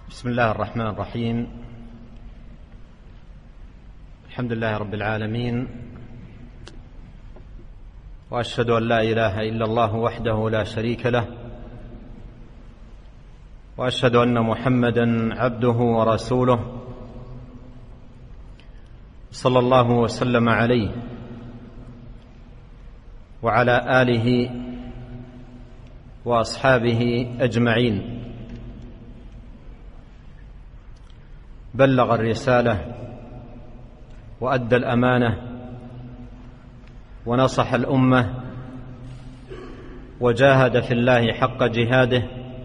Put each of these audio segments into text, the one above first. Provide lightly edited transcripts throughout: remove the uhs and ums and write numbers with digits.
بسم الله الرحمن الرحيم. الحمد لله رب العالمين، وأشهد أن لا إله إلا الله وحده لا شريك له، وأشهد أن محمدا عبده ورسوله صلى الله وسلم عليه وعلى آله وأصحابه أجمعين. بلغ الرسالة وأدى الأمانة ونصح الأمة وجاهد في الله حق جهاده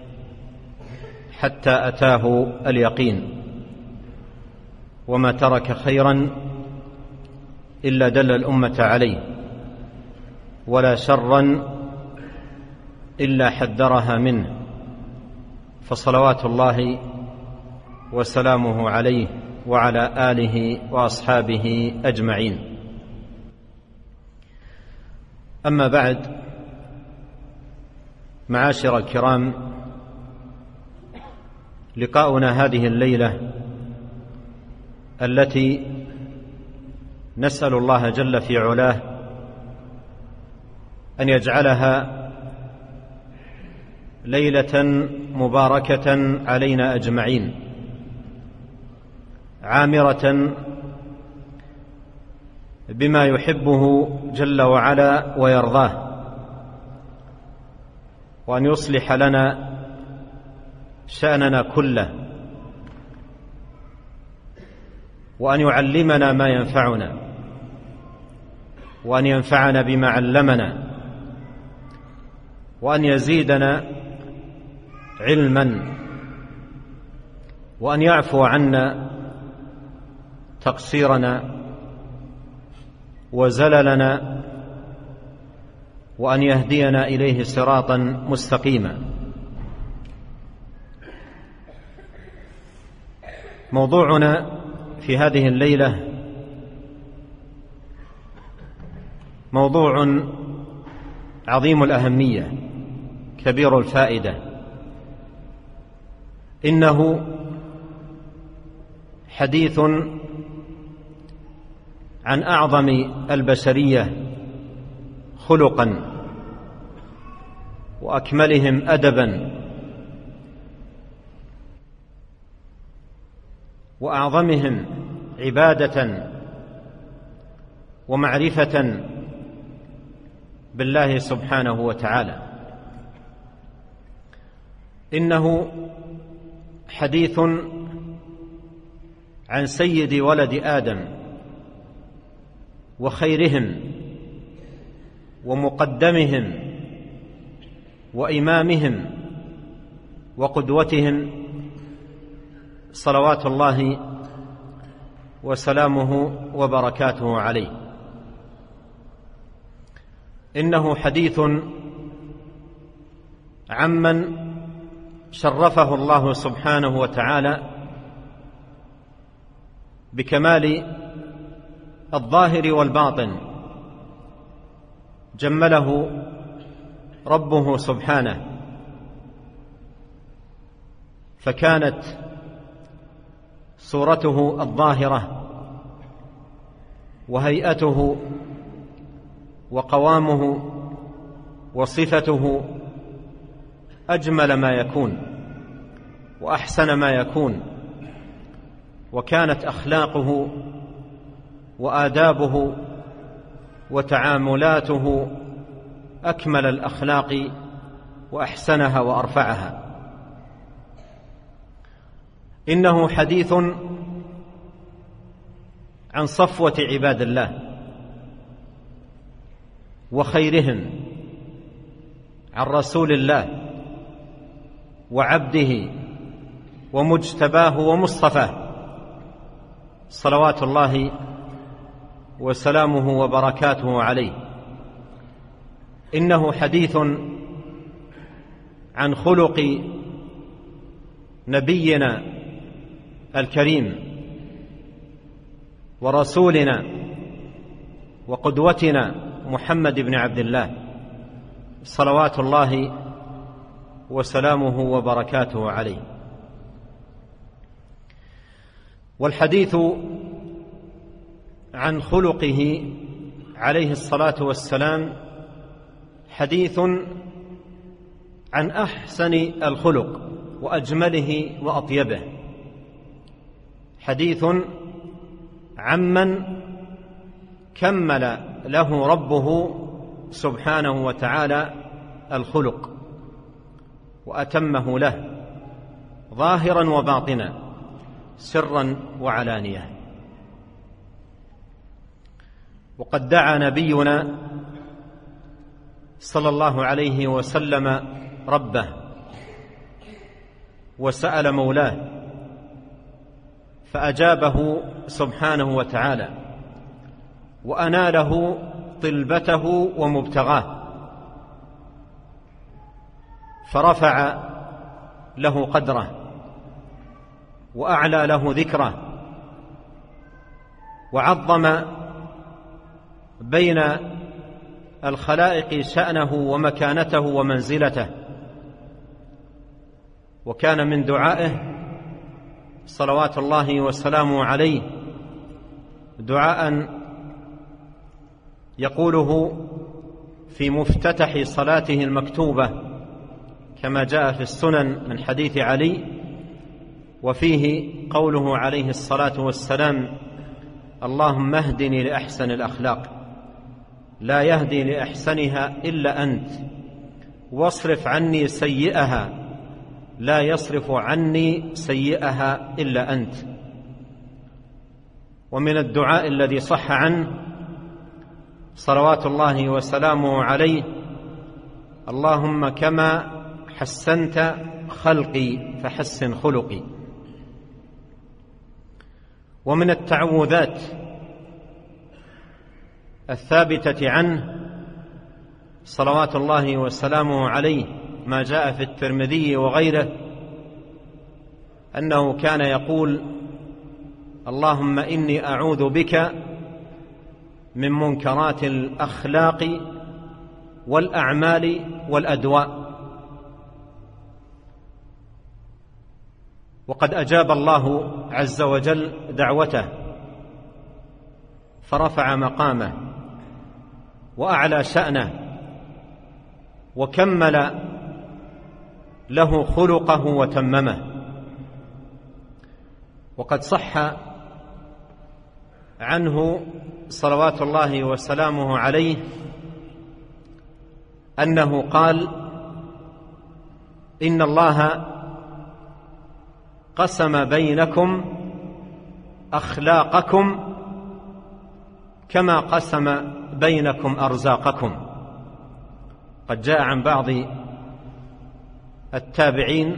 حتى أتاه اليقين، وما ترك خيرا إلا دل الأمة عليه، ولا شرا إلا حذرها منه، فصلوات الله وسلامه عليه وعلى آله وأصحابه أجمعين. أما بعد، معاشر الكرام، لقاؤنا هذه الليلة التي نسأل الله جل في علاه أن يجعلها ليلة مباركة علينا أجمعين، عامرة بما يحبه جل وعلا ويرضاه، وأن يصلح لنا شأننا كله، وأن يعلمنا ما ينفعنا، وأن ينفعنا بما علمنا، وأن يزيدنا علما، وأن يعفو عنا تقصيرنا وزللنا، وأن يهدينا إليه صراطا مستقيما. موضوعنا في هذه الليلة موضوع عظيم الأهمية كبير الفائدة. إنه حديث عن أعظم البشرية خلقا وأكملهم أدبا وأعظمهم عبادة ومعرفة بالله سبحانه وتعالى. إنه حديث عن سيد ولد آدم وخيرهم ومقدمهم وإمامهم وقدوتهم، صلوات الله وسلامه وبركاته عليه. إنه حديث عمن شرفه الله سبحانه وتعالى بكمال الظاهر والباطن، جمله ربه سبحانه، فكانت صورته الظاهرة وهيئته وقوامه وصفته أجمل ما يكون وأحسن ما يكون، وكانت أخلاقه وآدابه وتعاملاته أكمل الأخلاق وأحسنها وأرفعها. إنه حديث عن صفوة عباد الله وخيرهم، عن رسول الله وعبده ومجتباه ومصطفاه، صلوات الله وسلامه وبركاته عليه. إنه حديث عن خلق نبينا الكريم ورسولنا وقدوتنا محمد بن عبد الله، صلوات الله وسلامه وبركاته عليه. والحديث عن خلقه عليه الصلاة والسلام حديث عن أحسن الخلق وأجمله وأطيبه، حديث عمن كمل له ربه سبحانه وتعالى الخلق وأتمه له ظاهرا وباطنا، سرا وعلانية. وقد دعا نبينا صلى الله عليه وسلم ربه وسأل مولاه فأجابه سبحانه وتعالى وأناله طلبته ومبتغاه، فرفع له قدره وأعلى له ذكره وعظم بين الخلائق شأنه ومكانته ومنزلته. وكان من دعائه صلوات الله وسلامه عليه دعاء يقوله في مفتتح صلاته المكتوبة كما جاء في السنن من حديث علي، وفيه قوله عليه الصلاة والسلام: اللهم اهدني لأحسن الأخلاق لا يهدي لأحسنها إلا أنت، واصرف عني سيئها لا يصرف عني سيئها إلا أنت. ومن الدعاء الذي صح عنه صلوات الله وسلامه عليه: اللهم كما حسنت خلقي فحسن خلقي. ومن التعوذات الثابتة عنه صلوات الله وسلامه عليه ما جاء في الترمذي وغيره أنه كان يقول: اللهم إني أعوذ بك من منكرات الأخلاق والأعمال والأدواء. وقد أجاب الله عز وجل دعوته فرفع مقامه وأعلى شأنه وكمل له خلقه وتممه. وقد صح عنه صلوات الله وسلامه عليه أنه قال: إن الله قسم بينكم أخلاقكم كما قسم بينكم أرزاقكم. قد جاء عن بعض التابعين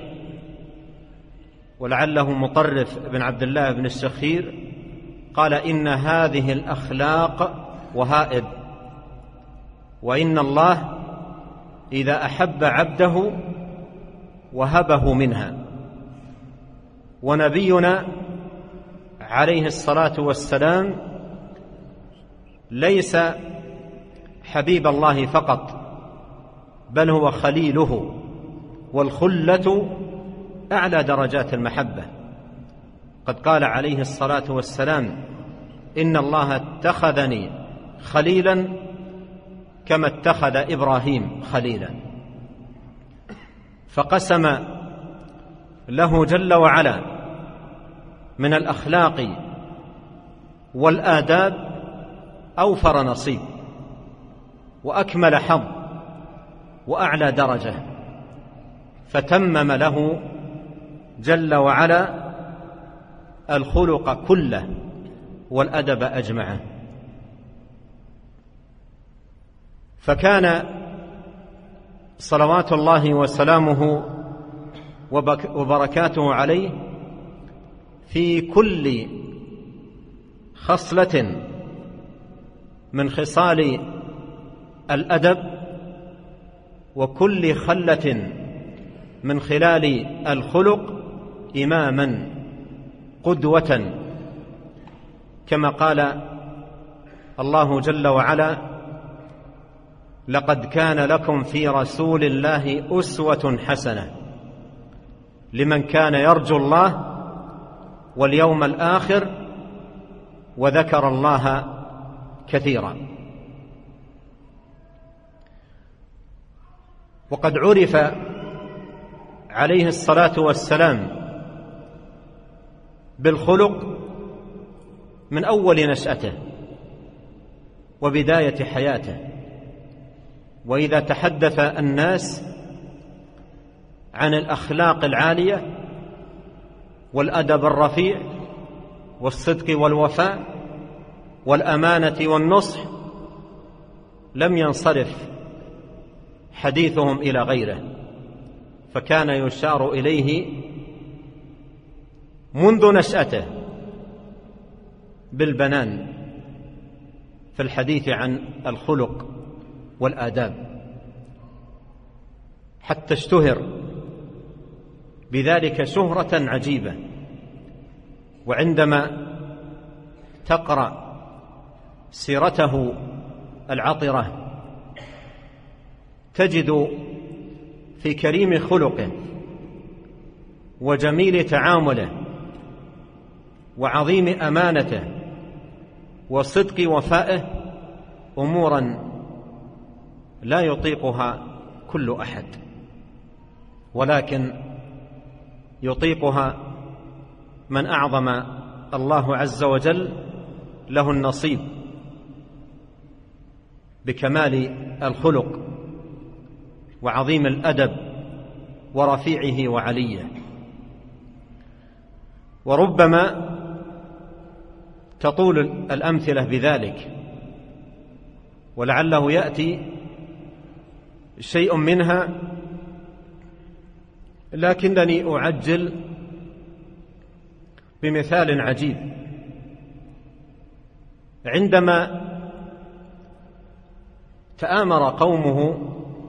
ولعله مطرف بن عبد الله بن الشخير قال: إن هذه الأخلاق وهائب، وإن الله إذا أحب عبده وهبه منها. ونبينا عليه الصلاة والسلام ليس حبيب الله فقط، بل هو خليله، والخلة أعلى درجات المحبة. قد قال عليه الصلاة والسلام: إن الله اتخذني خليلا كما اتخذ إبراهيم خليلا. فقسم له جل وعلا من الأخلاق والآداب أوفر نصيب وأكمل حظ وأعلى درجة، فتمم له جل وعلا الخلق كله والأدب أجمعه. فكان صلوات الله وسلامه وبركاته عليه في كل خصلة من خصال الأدب وكل خلة من خلال الخلق إماما قدوة، كما قال الله جل وعلا: لقد كان لكم في رسول الله أسوة حسنة لمن كان يرجو الله واليوم الآخر وذكر الله كثيرا. وقد عرف عليه الصلاة والسلام بالخلق من أول نشأته وبداية حياته. وإذا تحدث الناس عن الأخلاق العالية والأدب الرفيع والصدق والوفاء والأمانة والنصح لم ينصرف حديثهم إلى غيره، فكان يشار إليه منذ نشأته بالبنان في الحديث عن الخلق والآداب، حتى اشتهر بذلك شهرة عجيبة. وعندما تقرأ سيرته العطرة تجد في كريم خلقه وجميل تعامله وعظيم أمانته وصدق وفائه أمورا لا يطيقها كل أحد، ولكن يطيقها من أعظم الله عز وجل له النصيب بكمال الخلق وعظيم الأدب ورفيعه وعليه. وربما تطول الأمثلة بذلك، ولعله يأتي شيء منها، لكنني أعجل بمثال عجيب. عندما تآمر قومه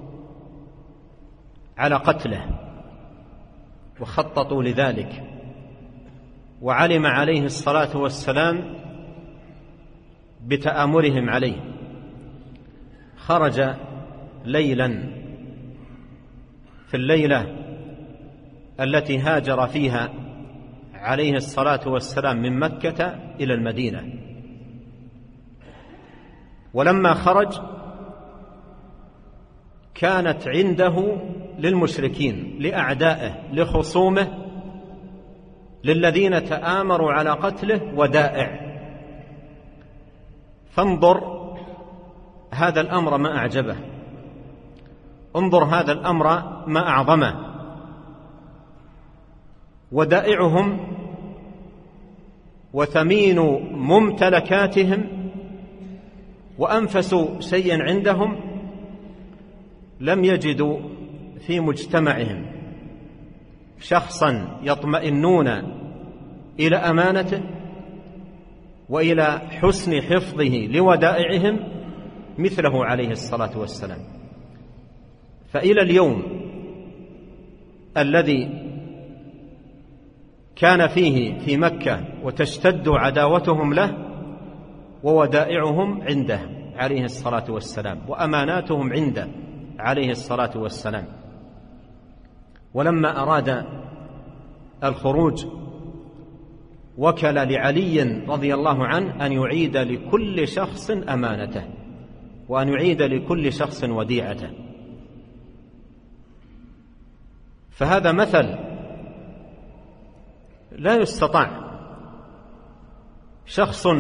على قتله وخططوا لذلك، وعلم عليه الصلاة والسلام بتآمرهم عليه، خرج ليلا في الليلة التي هاجر فيها عليه الصلاة والسلام من مكة إلى المدينة. ولما خرج كانت عنده للمشركين لأعدائه لخصومه للذين تآمروا على قتله ودائع. فانظر هذا الأمر ما أعجبه، انظر هذا الأمر ما أعظمه. ودائعهم وثمين ممتلكاتهم وأنفس شيء عندهم لم يجدوا في مجتمعهم شخصا يطمئنون إلى أمانته وإلى حسن حفظه لودائعهم مثله عليه الصلاة والسلام. فإلى اليوم الذي كان فيه في مكة وتشتد عداوتهم له وودائعهم عنده عليه الصلاة والسلام وأماناتهم عنده عليه الصلاة والسلام. ولما أراد الخروج وكل لعلي رضي الله عنه أن يعيد لكل شخص أمانته وأن يعيد لكل شخص وديعته. فهذا مثل لا يستطاع. شخص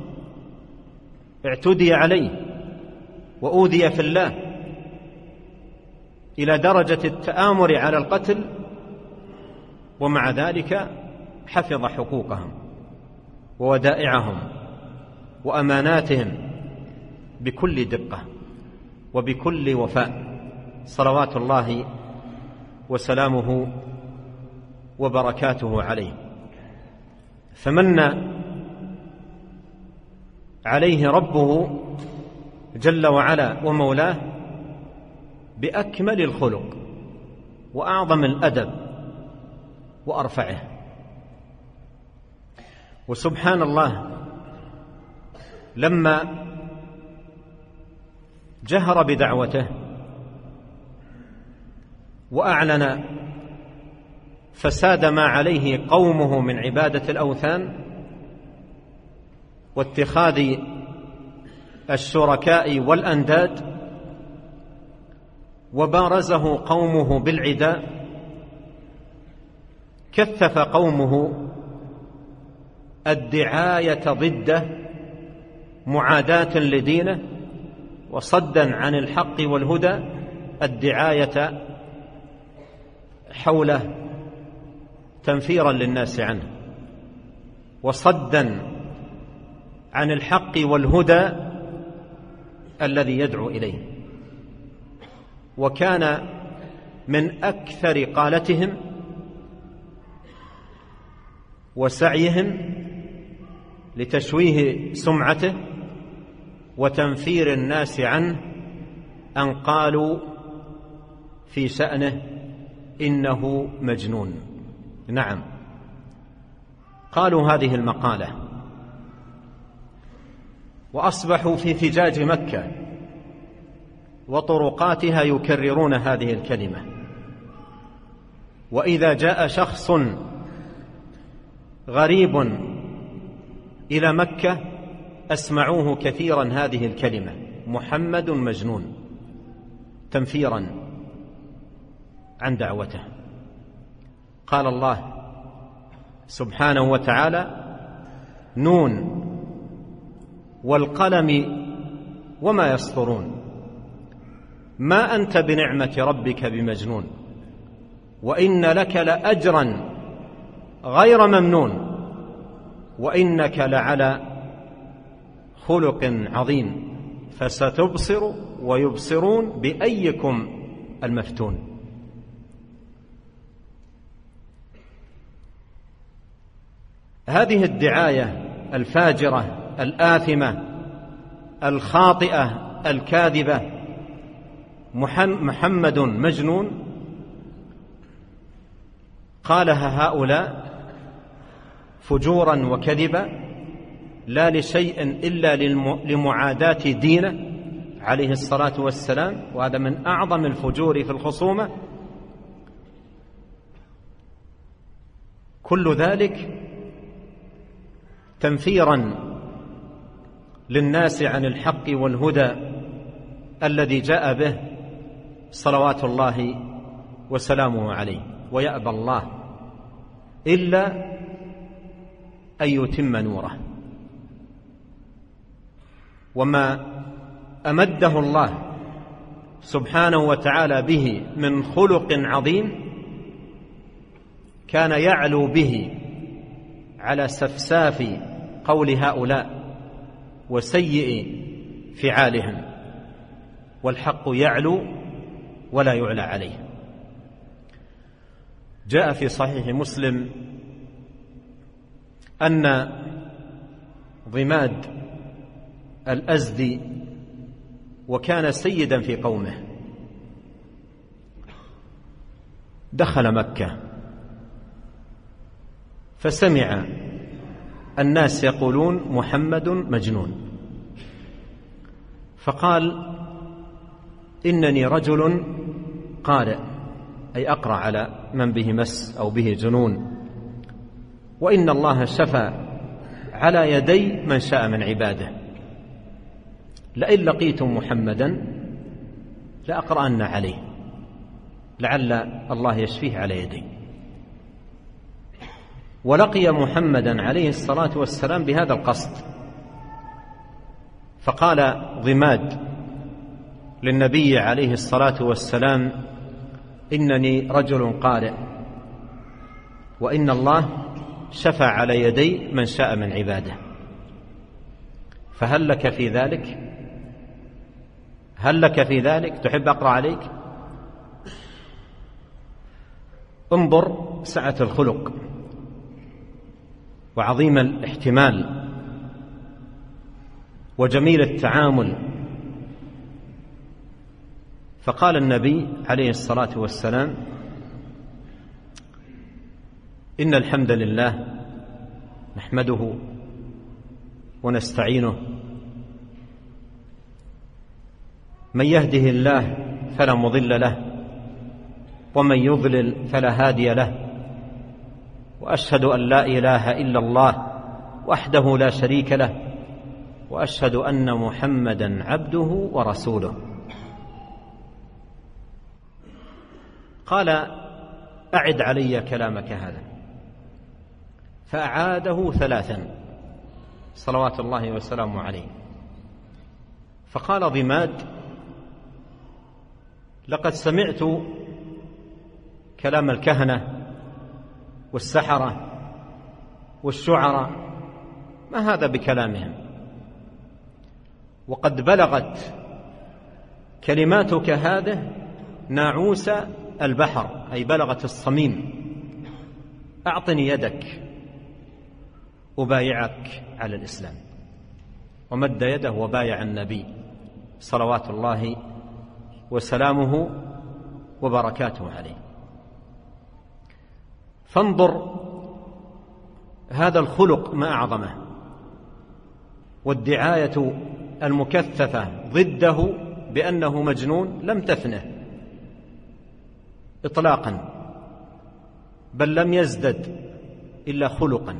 اعتدي عليه وأوذي في الله إلى درجة التآمر على القتل، ومع ذلك حفظ حقوقهم وودائعهم وأماناتهم بكل دقة وبكل وفاء صلوات الله وسلامه وبركاته عليه. فمن عليه ربه جل وعلا ومولاه بأكمل الخلق وأعظم الأدب وأرفعه. وسبحان الله لما جهر بدعوته وأعلن فساد ما عليه قومه من عبادة الأوثان واتخاذ الشركاء والأنداد، وبارزه قومه بالعداء، كثف قومه الدعاية ضده معاداة لدينه، وصدا عن الحق والهدى الدعاية حوله تنفيرا للناس عنه، وصدا عن الحق والهدى الذي يدعو إليه. وكان من أكثر قالتهم وسعيهم لتشويه سمعته وتنفير الناس عنه أن قالوا في شأنه إنه مجنون. نعم، قالوا هذه المقالة، وأصبحوا في فجاج مكة وطرقاتها يكررون هذه الكلمة، وإذا جاء شخص غريب إلى مكة أسمعوه كثيرا هذه الكلمة: محمد مجنون، تنفيرا عن دعوته. قال الله سبحانه وتعالى: نون والقلم وما يسطرون، ما أنت بنعمة ربك بمجنون، وإن لك لأجرا غير ممنون، وإنك لعلى خلق عظيم، فستبصر ويبصرون بأيكم المفتون. هذه الدعاية الفاجرة الآثمة الخاطئة الكاذبة، محمد مجنون، قالها هؤلاء فجورا وكذبا، لا لشيء إلا لمعاداة دينه عليه الصلاة والسلام، وهذا من أعظم الفجور في الخصومة. كل ذلك تنفيرا للناس عن الحق والهدى الذي جاء به صلوات الله وسلامه عليه. ويأبى الله إلا أن يتم نوره. وما أمده الله سبحانه وتعالى به من خلق عظيم كان يعلو به على سفساف قول هؤلاء وسيء فعالهم، والحق يعلو ولا يعلى عليه. جاء في صحيح مسلم أن ضماد الأزدي، وكان سيدا في قومه، دخل مكة فسمع الناس يقولون محمد مجنون، فقال: إنني رجل قارئ، أي أقرأ على من به مس أو به جنون، وإن الله شفى على يدي من شاء من عباده، لئن لقيتم محمدا لأقرأن عليه، لعل الله يشفيه على يدي. ولقي محمدا عليه الصلاة والسلام بهذا القصد، فقال ضماد للنبي عليه الصلاة والسلام: إنني رجل قارئ، وإن الله شفى على يدي من شاء من عباده، فهل لك في ذلك؟ هل لك في ذلك؟ تحب أقرأ عليك؟ انظر سعة الخلق وعظيم الاحتمال وجميل التعامل. فقال النبي عليه الصلاة والسلام: إن الحمد لله نحمده ونستعينه، من يهده الله فلا مضل له، ومن يضلل فلا هادي له، وأشهد أن لا إله إلا الله وحده لا شريك له وأشهد أن محمدا عبده ورسوله. قال: أعد علي كلامك هذا. فأعاده 3 صلوات الله وسلامه عليه. فقال ضماد: لقد سمعت كلام الكهنة والسحرة والشعراء، ما هذا بكلامهم، وقد بلغت كلماتك هذه ناعوس البحر، أي بلغت الصميم. أعطني يدك أبايعك على الإسلام. ومد يده وبايع النبي صلوات الله وسلامه وبركاته عليه. فانظر هذا الخلق ما أعظمه، والدعاية المكثفة ضده بأنه مجنون لم تفنه إطلاقا، بل لم يزدد إلا خلقا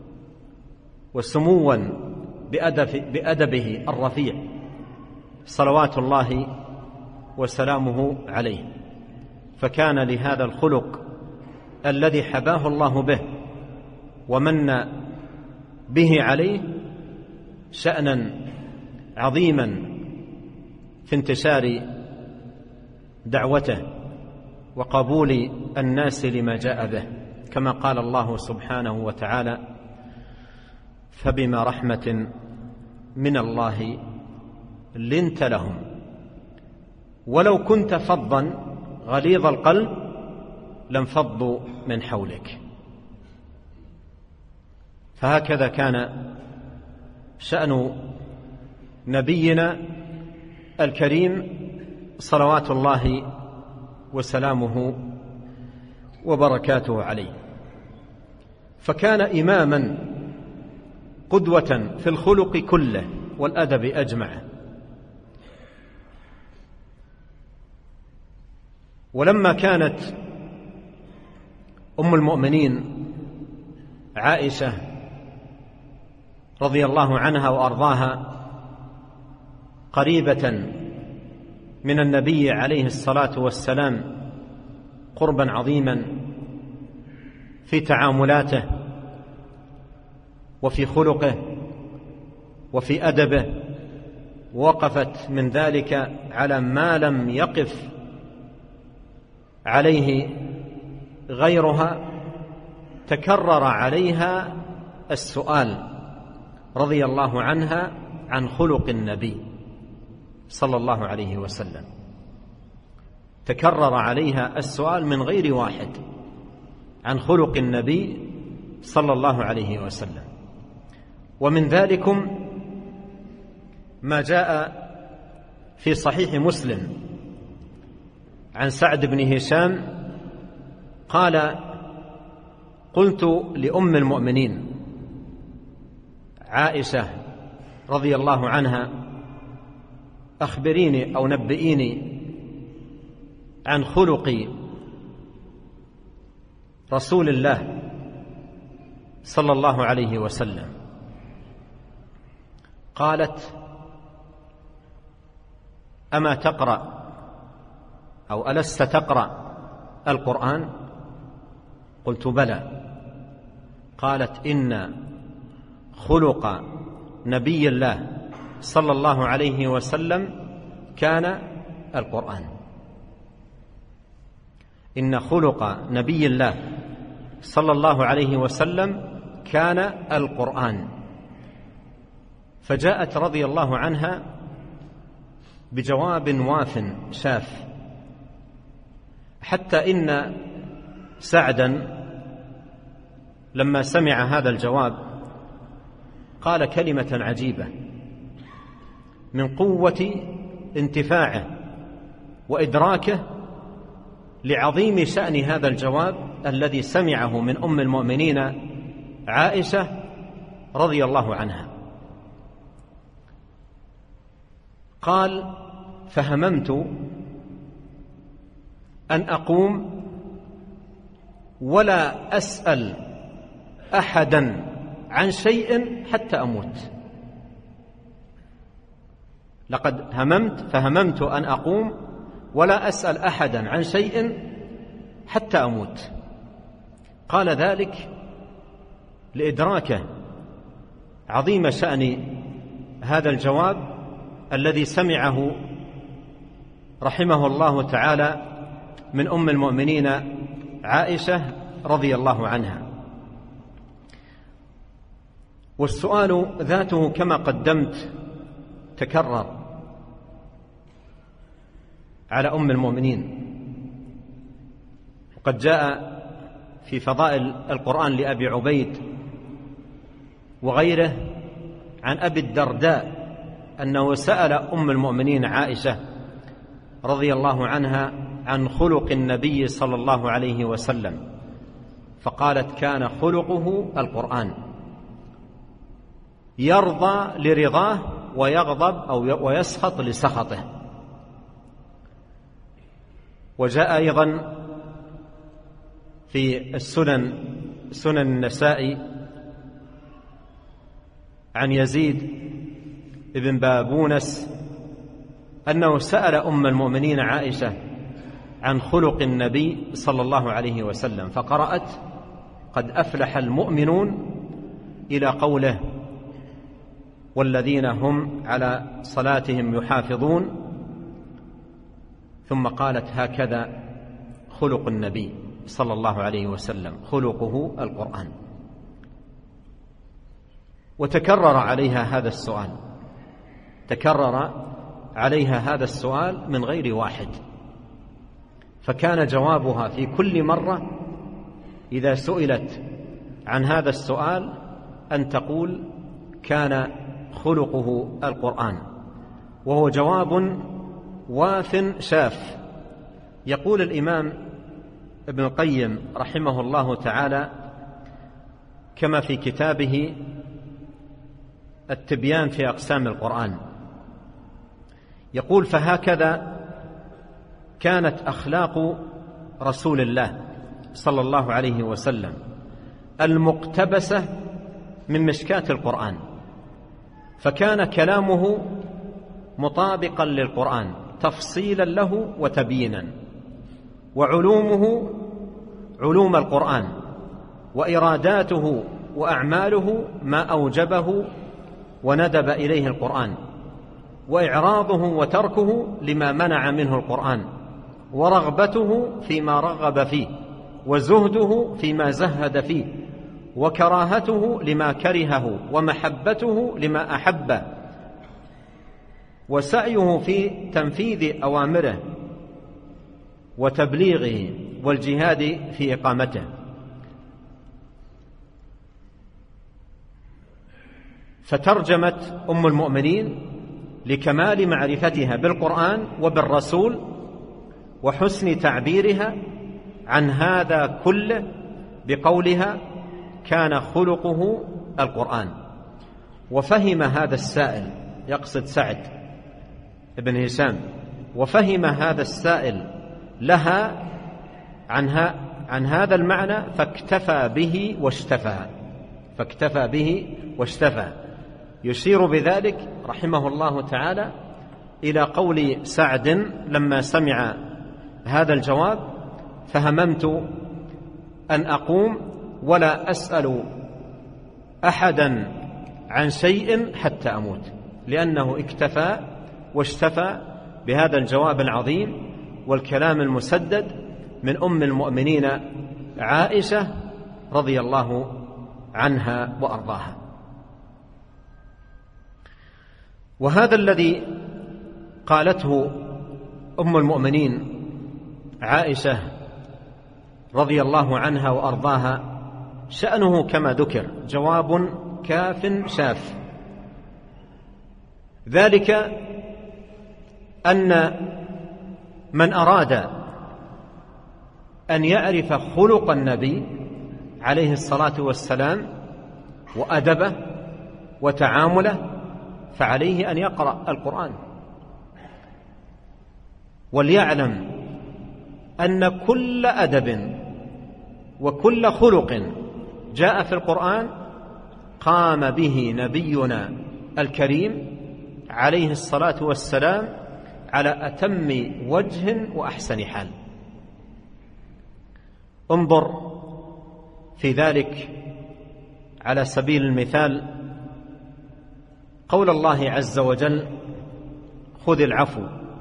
وسموا بأدبه الرفيع صلوات الله وسلامه عليه. فكان لهذا الخلق الذي حباه الله به ومن به عليه شأنا عظيما في انتشار دعوته وقبول الناس لما جاء به، كما قال الله سبحانه وتعالى: فبما رحمة من الله لنت لهم ولو كنت فظا غليظ القلب لانفضوا من حولك. فهكذا كان شأن نبينا الكريم صلوات الله وسلامه وبركاته عليه. فكان إماما قدوة في الخلق كله والأدب أجمع. ولما كانت أم المؤمنين عائشة رضي الله عنها وأرضاها قريبة من النبي عليه الصلاة والسلام قربا عظيما في تعاملاته وفي خلقه وفي أدبه، وقفت من ذلك على ما لم يقف عليه غيرها. تكرر عليها السؤال رضي الله عنها عن خلق النبي صلى الله عليه وسلم، تكرر عليها السؤال من غير واحد عن خلق النبي صلى الله عليه وسلم. ومن ذلكم ما جاء في صحيح مسلم عن سعد بن هشام قال: قلت لأم المؤمنين عائشة رضي الله عنها: أخبريني أو نبئيني عن خلق رسول الله صلى الله عليه وسلم. قالت: أما تقرأ أو ألست تقرأ القرآن؟ قلت: بلى. قالت: إن خلق نبي الله صلى الله عليه وسلم كان القرآن. إن خلق نبي الله صلى الله عليه وسلم كان القرآن. فجاءت رضي الله عنها بجواب واف شاف، حتى إن سعدا لما سمع هذا الجواب قال كلمة عجيبة من قوة انتفاعه وإدراكه لعظيم شأن هذا الجواب الذي سمعه من أم المؤمنين عائشة رضي الله عنها. قال: فهممت أن أقوم ولا أسأل أحدا عن شيء حتى أموت. لقد فهممت أن أقوم ولا أسأل أحدا عن شيء حتى أموت. قال ذلك لإدراكه عظيم شأن هذا الجواب الذي سمعه رحمه الله تعالى من أم المؤمنين عائشة رضي الله عنها. والسؤال ذاته كما قدمت تكرر على أم المؤمنين، وقد جاء في فضائل القرآن لأبي عبيد وغيره عن أبي الدرداء أنه سأل أم المؤمنين عائشة رضي الله عنها عن خلق النبي صلى الله عليه وسلم، فقالت: كان خلقه القرآن، يرضى لرضاه ويغضب أو ويسخط لسخطه. وجاء أيضا في سنن النسائي عن يزيد بن بابونس أنه سأل أم المؤمنين عائشة عن خلق النبي صلى الله عليه وسلم، فقرأت: قد أفلح المؤمنون إلى قوله: والذين هم على صلاتهم يحافظون، ثم قالت: هكذا خلق النبي صلى الله عليه وسلم، خلقه القرآن. وتكرر عليها هذا السؤال، تكرر عليها هذا السؤال من غير واحد، فكان جوابها في كل مرة إذا سئلت عن هذا السؤال أن تقول: كان خلقه القرآن. وهو جواب واف شاف. يقول الإمام ابن القيم رحمه الله تعالى كما في كتابه التبيان في أقسام القرآن، يقول: فهكذا كانت أخلاق رسول الله صلى الله عليه وسلم المقتبسة من مشكاة القرآن، فكان كلامه مطابقا للقرآن تفصيلا له وتبيينا، وعلومه علوم القرآن، وإراداته وأعماله ما أوجبه وندب إليه القرآن، وإعراضه وتركه لما منع منه القرآن، ورغبته فيما رغب فيه، وزهده فيما زهد فيه، وكراهته لما كرهه، ومحبته لما أحبه، وسعيه في تنفيذ أوامره وتبليغه، والجهاد في إقامته. فترجمت أم المؤمنين لكمال معرفتها بالقرآن وبالرسول وحسن تعبيرها عن هذا كله بقولها: كان خلقه القرآن. وفهم هذا السائل، يقصد سعد بن هشام، وفهم هذا السائل لها عن هذا المعنى فاكتفى به واشتفى، فاكتفى به واشتفى. يشير بذلك رحمه الله تعالى إلى قول سعد لما سمع هذا الجواب: فهممت أن أقوم ولا أسأل أحدا عن شيء حتى أموت، لأنه اكتفى واشتفى بهذا الجواب العظيم والكلام المسدد من أم المؤمنين عائشة رضي الله عنها وأرضاها. وهذا الذي قالته أم المؤمنين عائشة رضي الله عنها وأرضاها شأنه كما ذكر جواب كاف شاف، ذلك أن من أراد أن يعرف خلق النبي عليه الصلاة والسلام وأدبه وتعامله فعليه أن يقرأ القرآن، وليعلم أن كل أدب وكل خلق جاء في القرآن قام به نبينا الكريم عليه الصلاة والسلام على أتم وجه وأحسن حال. انظر في ذلك على سبيل المثال قول الله عز وجل: خذ العفو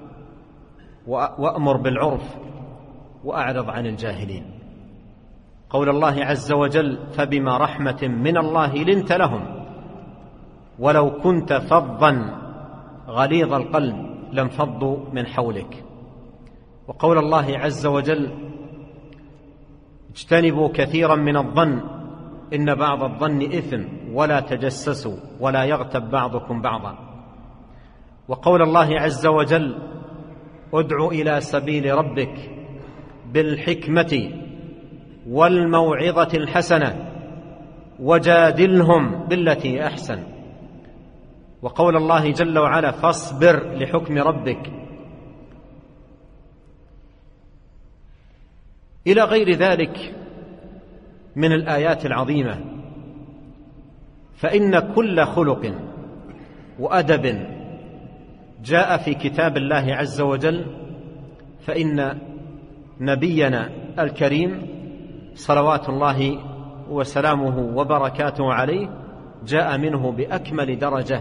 وأمر بالعرف وأعرض عن الجاهلين. قول الله عز وجل: فبما رحمة من الله لنت لهم ولو كنت فظا غليظ القلب لانفضوا من حولك. وقول الله عز وجل: اجتنبوا كثيرا من الظن إن بعض الظن إثم ولا تجسسوا ولا يغتب بعضكم بعضا. وقول الله عز وجل: ادع إلى سبيل ربك بالحكمة والموعظة الحسنة وجادلهم بالتي أحسن. وقول الله جل وعلا: فاصبر لحكم ربك، إلى غير ذلك من الآيات العظيمة. فإن كل خلق وأدب جاء في كتاب الله عز وجل فإن نبينا الكريم صلوات الله وسلامه وبركاته عليه جاء منه بأكمل درجة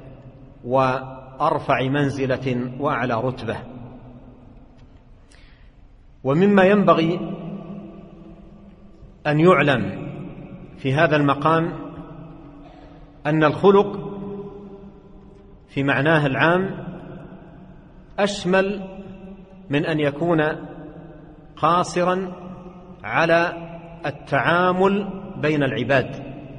وأرفع منزلة وأعلى رتبة. ومما ينبغي أن يعلم في هذا المقام أن الخلق في معناه العام أشمل من أن يكون قاصرا على التعامل بين العباد.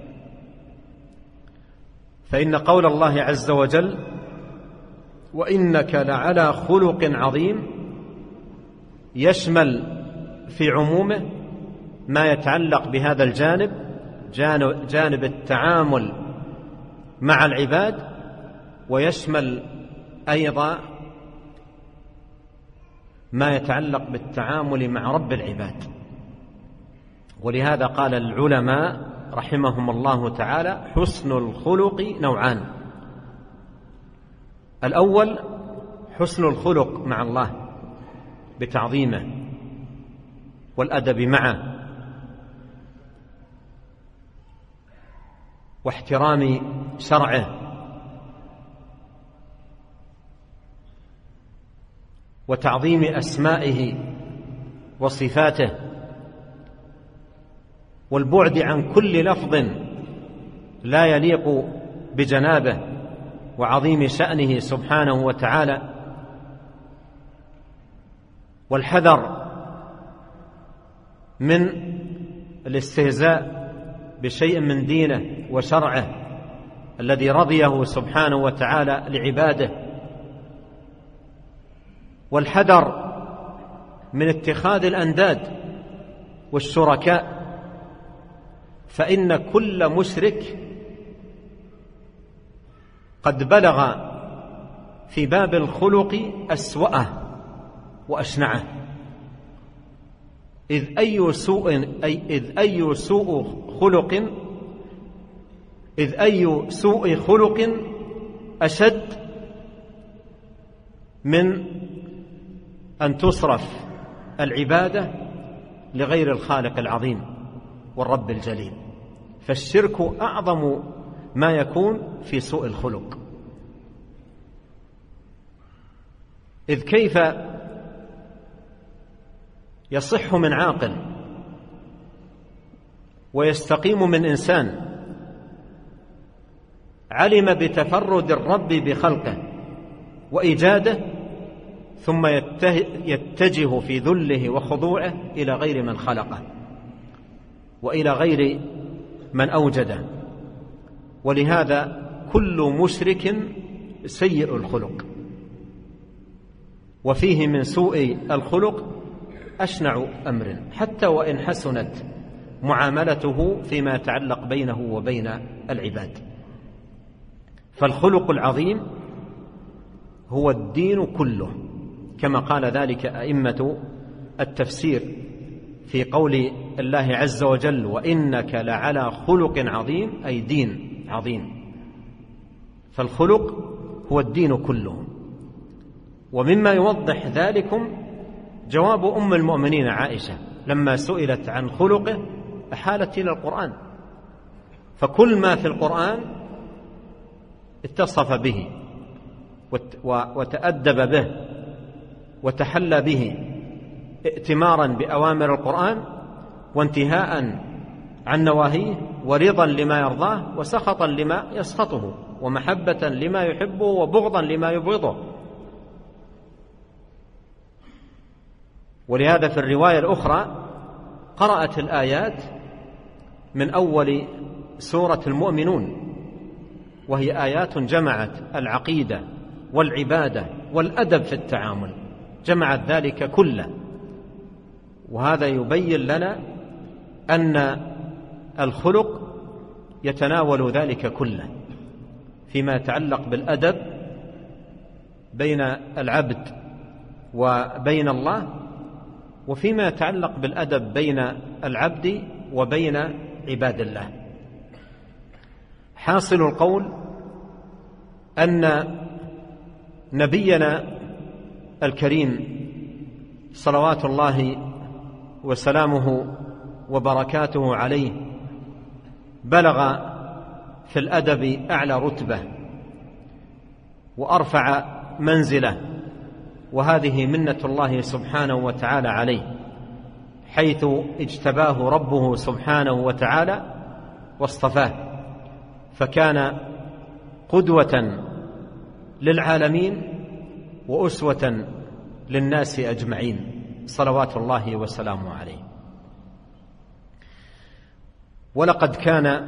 فإن قول الله عز وجل: وإنك لعلى خلق عظيم يشمل في عمومه ما يتعلق بهذا الجانب، جانب التعامل مع العباد، ويشمل أيضا ما يتعلق بالتعامل مع رب العباد. ولهذا قال العلماء رحمهم الله تعالى: حسن الخلق نوعان. الأول حسن الخلق مع الله بتعظيمه والأدب معه واحترام شرعه وتعظيم أسمائه وصفاته، والبعد عن كل لفظ لا يليق بجنابه وعظيم شأنه سبحانه وتعالى، والحذر من الاستهزاء بشيء من دينه وشرعه الذي رضيه سبحانه وتعالى لعباده، والحذر من اتخاذ الأنداد والشركاء، فإن كل مشرك قد بلغ في باب الخلق أسوأه وأشنعه. إذ أي سوء خلق أشد من أن تصرف العبادة لغير الخالق العظيم والرب الجليل. فالشرك أعظم ما يكون في سوء الخلق. إذ كيف يصح من عاقل ويستقيم من إنسان علم بتفرد الرب بخلقه وإيجاده ثم يتجه في ذله وخضوعه إلى غير من خلقه وإلى غير من أوجده. ولهذا كل مشرك سيء الخلق، وفيه من سوء الخلق أشنع أمر حتى وإن حسنت معاملته فيما يتعلق بينه وبين العباد. فالخلق العظيم هو الدين كله، كما قال ذلك أئمة التفسير في قول الله عز وجل وإنك لعلى خلق عظيم، أي دين عظيم. فالخلق هو الدين كله. ومما يوضح ذلكم جواب أم المؤمنين عائشة لما سئلت عن خلقه أحالت إلى القرآن، فكل ما في القرآن اتصف به وتأدب به وتحلى به ائتمارا بأوامر القرآن وانتهاء عن نواهيه، ورضا لما يرضاه وسخطا لما يسخطه، ومحبة لما يحبه وبغضا لما يبغضه. ولهذا في الرواية الأخرى قرأت الآيات من أول سورة المؤمنون، وهي آيات جمعت العقيدة والعبادة والأدب في التعامل، جمعت ذلك كله. وهذا يبين لنا أن الخلق يتناول ذلك كله فيما يتعلق بالأدب بين العبد وبين الله، وفيما يتعلق بالأدب بين العبد وبين عباد الله. حاصل القول أن نبينا الكريم صلوات الله وسلامه وبركاته عليه بلغ في الأدب أعلى رتبة وأرفع منزلة، وهذه منة الله سبحانه وتعالى عليه، حيث اجتباه ربه سبحانه وتعالى واصطفاه، فكان قدوة للعالمين وأسوة للناس أجمعين صلوات الله وسلامه عليه. ولقد كان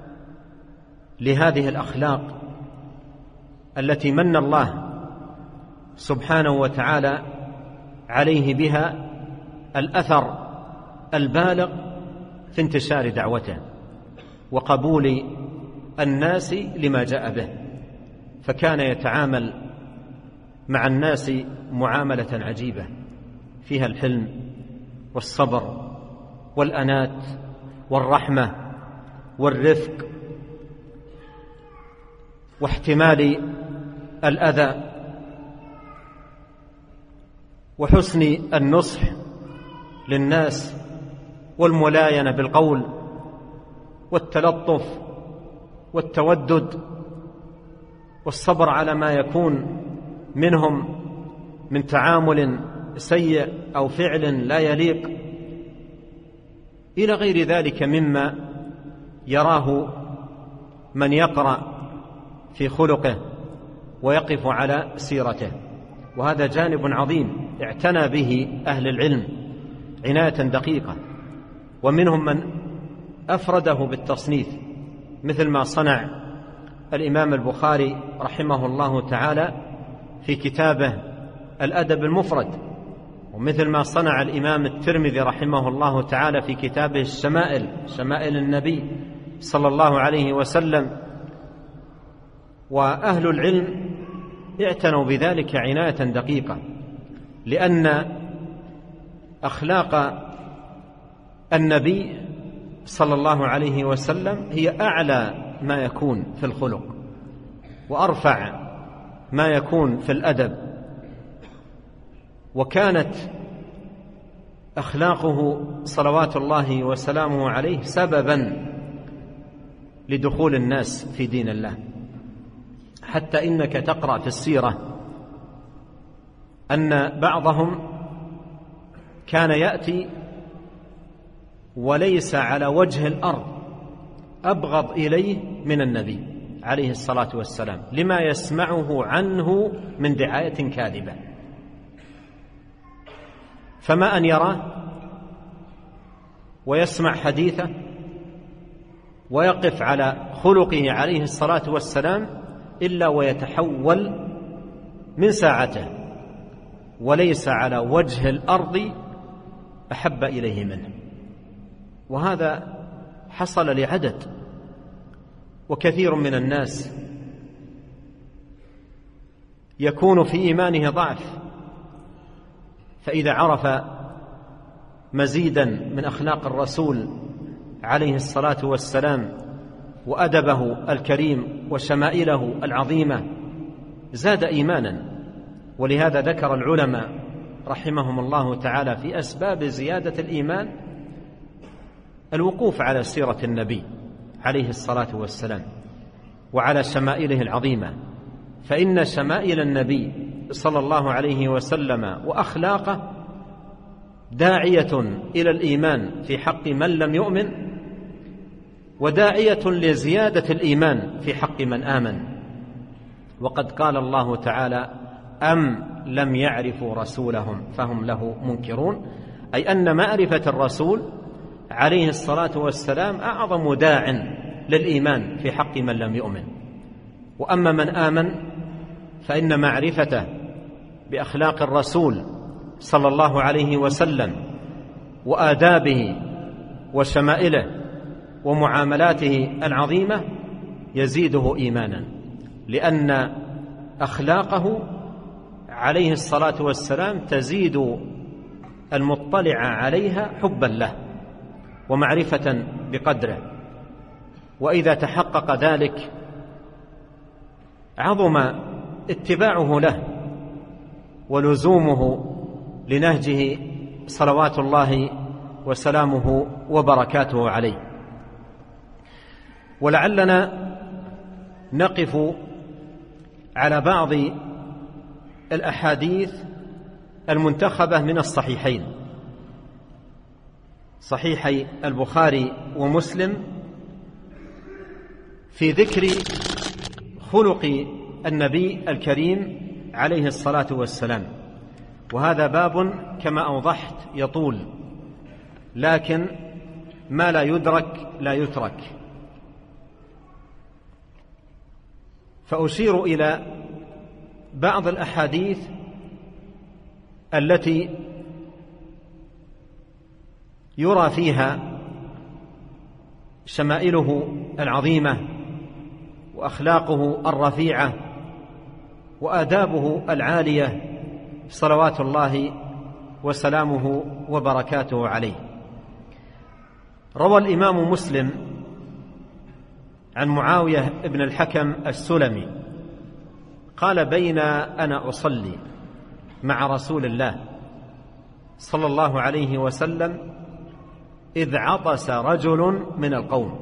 لهذه الأخلاق التي من الله سبحانه وتعالى عليه بها الأثر البالغ في انتشار دعوته وقبول الناس لما جاء به، فكان يتعامل مع الناس معاملة عجيبة فيها الحلم والصبر والأنات والرحمة والرفق واحتمال الأذى وحسن النصح للناس والملاينة بالقول والتلطف والتودد والصبر على ما يكون منهم من تعامل سيء أو فعل لا يليق إلى غير ذلك مما يراه من يقرأ في خلقه ويقف على سيرته. وهذا جانب عظيم اعتنى به أهل العلم عناية دقيقة، ومنهم من أفرده بالتصنيف مثل ما صنع الإمام البخاري رحمه الله تعالى في كتابه الأدب المفرد، ومثل ما صنع الإمام الترمذي رحمه الله تعالى في كتابه الشمائل، شمائل النبي صلى الله عليه وسلم. وأهل العلم اعتنوا بذلك عناية دقيقة، لأن أخلاق النبي صلى الله عليه وسلم هي أعلى ما يكون في الخلق وأرفع ما يكون في الأدب، وكانت أخلاقه صلوات الله وسلامه عليه سببا لدخول الناس في دين الله. حتى إنك تقرأ في السيرة أن بعضهم كان يأتي وليس على وجه الأرض أبغض إليه من النبي عليه الصلاة والسلام لما يسمعه عنه من دعاية كاذبة، فما أن يراه ويسمع حديثه ويقف على خلقه عليه الصلاة والسلام إلا ويتحول من ساعته، وليس على وجه الأرض أحب إليه منه. وهذا حصل لعدد، وكثير من الناس يكون في إيمانه ضعف، فإذا عرف مزيدا من أخلاق الرسول عليه الصلاة والسلام وأدبه الكريم وشمائله العظيمة زاد إيمانا. ولهذا ذكر العلماء رحمهم الله تعالى في أسباب زيادة الإيمان الوقوف على سيرة النبي عليه الصلاة والسلام وعلى شمائله العظيمة، فإن شمائل النبي صلى الله عليه وسلم وأخلاقه داعية إلى الإيمان في حق من لم يؤمن، وداعية لزيادة الإيمان في حق من آمن. وقد قال الله تعالى: أم لم يعرفوا رسولهم فهم له منكرون، أي أن معرفة الرسول عليه الصلاة والسلام أعظم داع للإيمان في حق من لم يؤمن. وأما من آمن فإن معرفته بأخلاق الرسول صلى الله عليه وسلم وآدابه وشمائله ومعاملاته العظيمة يزيده إيمانا، لأن أخلاقه عليه الصلاة والسلام تزيد المطلع عليها حبا له ومعرفة بقدره. وإذا تحقق ذلك عظم اتباعه له ولزومه لنهجه صلوات الله وسلامه وبركاته عليه. ولعلنا نقف على بعض الأحاديث المنتخبة من الصحيحين، صحيحي البخاري ومسلم، في ذكر خلق النبي الكريم عليه الصلاة والسلام. وهذا باب كما أوضحت يطول، لكن ما لا يدرك لا يترك. فأشير إلى بعض الأحاديث التي يرى فيها شمائله العظيمة وأخلاقه الرفيعة وآدابه العالية صلوات الله وسلامه وبركاته عليه. روى الإمام مسلم عن معاوية بن الحكم السلمي قال: بين أنا أصلي مع رسول الله صلى الله عليه وسلم إذ عطس رجل من القوم،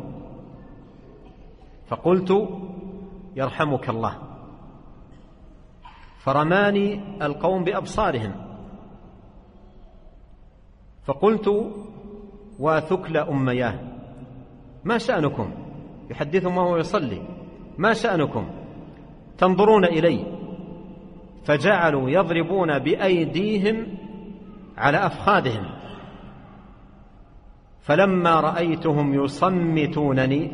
فقلت: يرحمك الله، فرماني القوم بأبصارهم، فقلت: وثكل أمياه، ما شأنكم؟ يحدثهم وهو يصلي: ما شأنكم تنظرون إلي؟ فجعلوا يضربون بأيديهم على أفخاذهم، فلما رأيتهم يصمتونني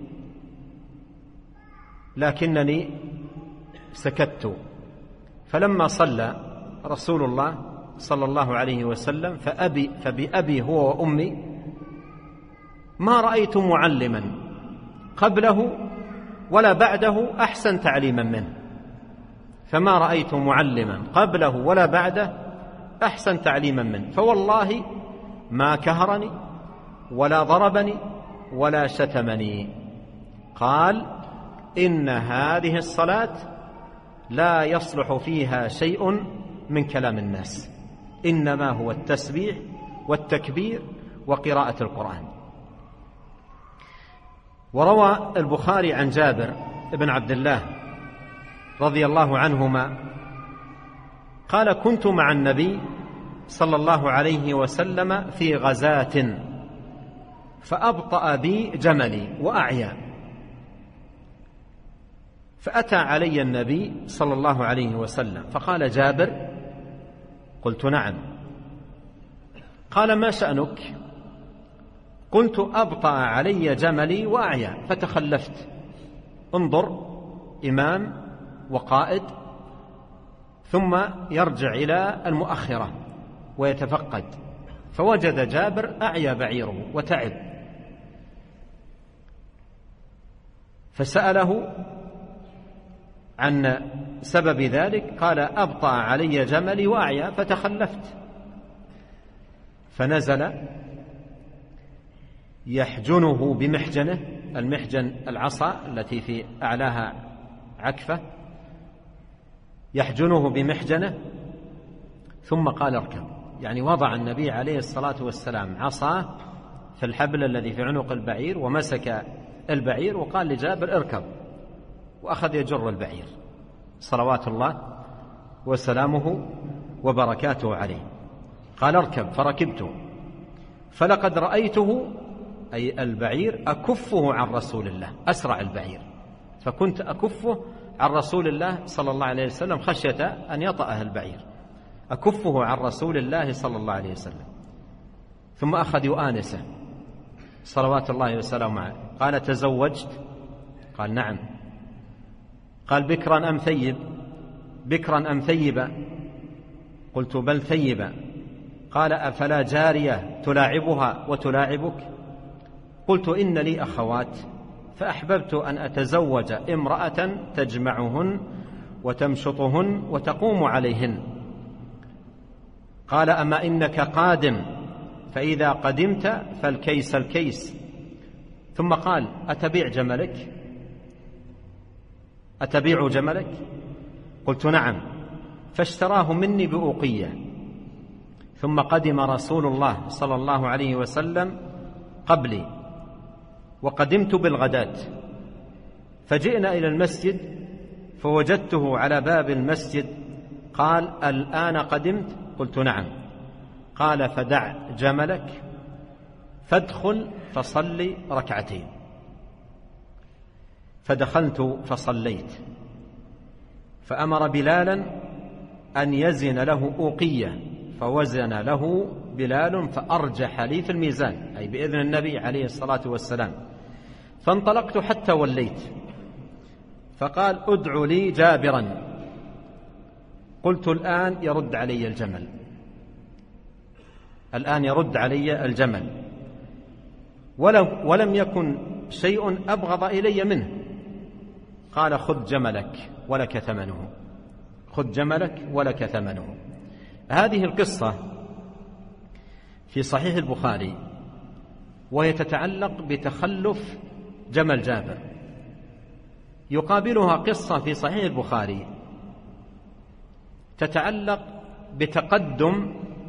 لكنني سكت. فلما صلى رسول الله صلى الله عليه وسلم فبأبي هو وأمي ما رأيت معلما قبله ولا بعده أحسن تعليما منه، فما رأيت معلما قبله ولا بعده أحسن تعليما منه، فوالله ما كهرني ولا ضربني ولا شتمني. قال: إن هذه الصلاة لا يصلح فيها شيء من كلام الناس، إنما هو التسبيح والتكبير وقراءة القرآن. وروى البخاري عن جابر بن عبد الله رضي الله عنهما قال: كنت مع النبي صلى الله عليه وسلم في غزاة فأبطأ بي جملي وأعيا، فأتى علي النبي صلى الله عليه وسلم فقال: جابر؟ قلت: نعم. قال: ما شأنك؟ قلت: أبطأ علي جملي وأعيا فتخلفت. انظر، إمام وقائد ثم يرجع إلى المؤخرة ويتفقد، فوجد جابر أعيا بعيره وتعب، فسأله عن سبب ذلك، قال: أبطأ علي جملي وأعيا فتخلفت. فنزل يحجنه بمحجنه، المحجن العصا التي في أعلاها عكفة، يحجنه بمحجنه، ثم قال اركب. يعني وضع النبي عليه الصلاة والسلام عصاه في الحبل الذي في عنق البعير، ومسك البعير وقال لجابر اركب، وأخذ يجر البعير صلوات الله وسلامه وبركاته عليه. قال اركب، فركبته، فلقد رأيته أي البعير أكفه عن رسول الله، أسرع البعير، فكنت أكفه عن رسول الله صلى الله عليه وسلم خشية أن يطأه البعير، أكفه عن رسول الله صلى الله عليه وسلم. ثم أخذ يؤانسه صلوات الله وسلامه عليه. قال تزوجت؟ قال نعم. قال بكرا أم ثيب؟ بكرا أم ثيبا؟ قلت بل ثيبا. قال أفلا جارية تلاعبها وتلاعبك؟ قلت إن لي أخوات، فأحببت أن أتزوج امرأة تجمعهن وتمشطهن وتقوم عليهن. قال أما إنك قادم، فإذا قدمت فالكيس الكيس. ثم قال أتبيع جملك؟ أتبيع جملك؟ قلت نعم. فاشتراه مني بأوقية. ثم قدم رسول الله صلى الله عليه وسلم قبلي، وقدمت بالغداة، فجئنا إلى المسجد فوجدته على باب المسجد. قال الآن قدمت؟ قلت نعم. قال فدع جملك فادخل فصلي ركعتين. فدخلت فصليت، فأمر بلالا أن يزن له أوقية، فوزن له بلال فأرجح لي في الميزان، أي بإذن النبي عليه الصلاة والسلام. فانطلقت حتى وليت، فقال ادع لي جابرا. قلت الآن يرد علي الجمل، الآن يرد علي الجمل، ولم يكن شيء أبغض إلي منه. قال خذ جملك ولك ثمنه، خذ جملك ولك ثمنه. هذه القصة في صحيح البخاري، وهي تتعلق بتخلف جمل جابر. يقابلها قصة في صحيح البخاري تتعلق بتقدم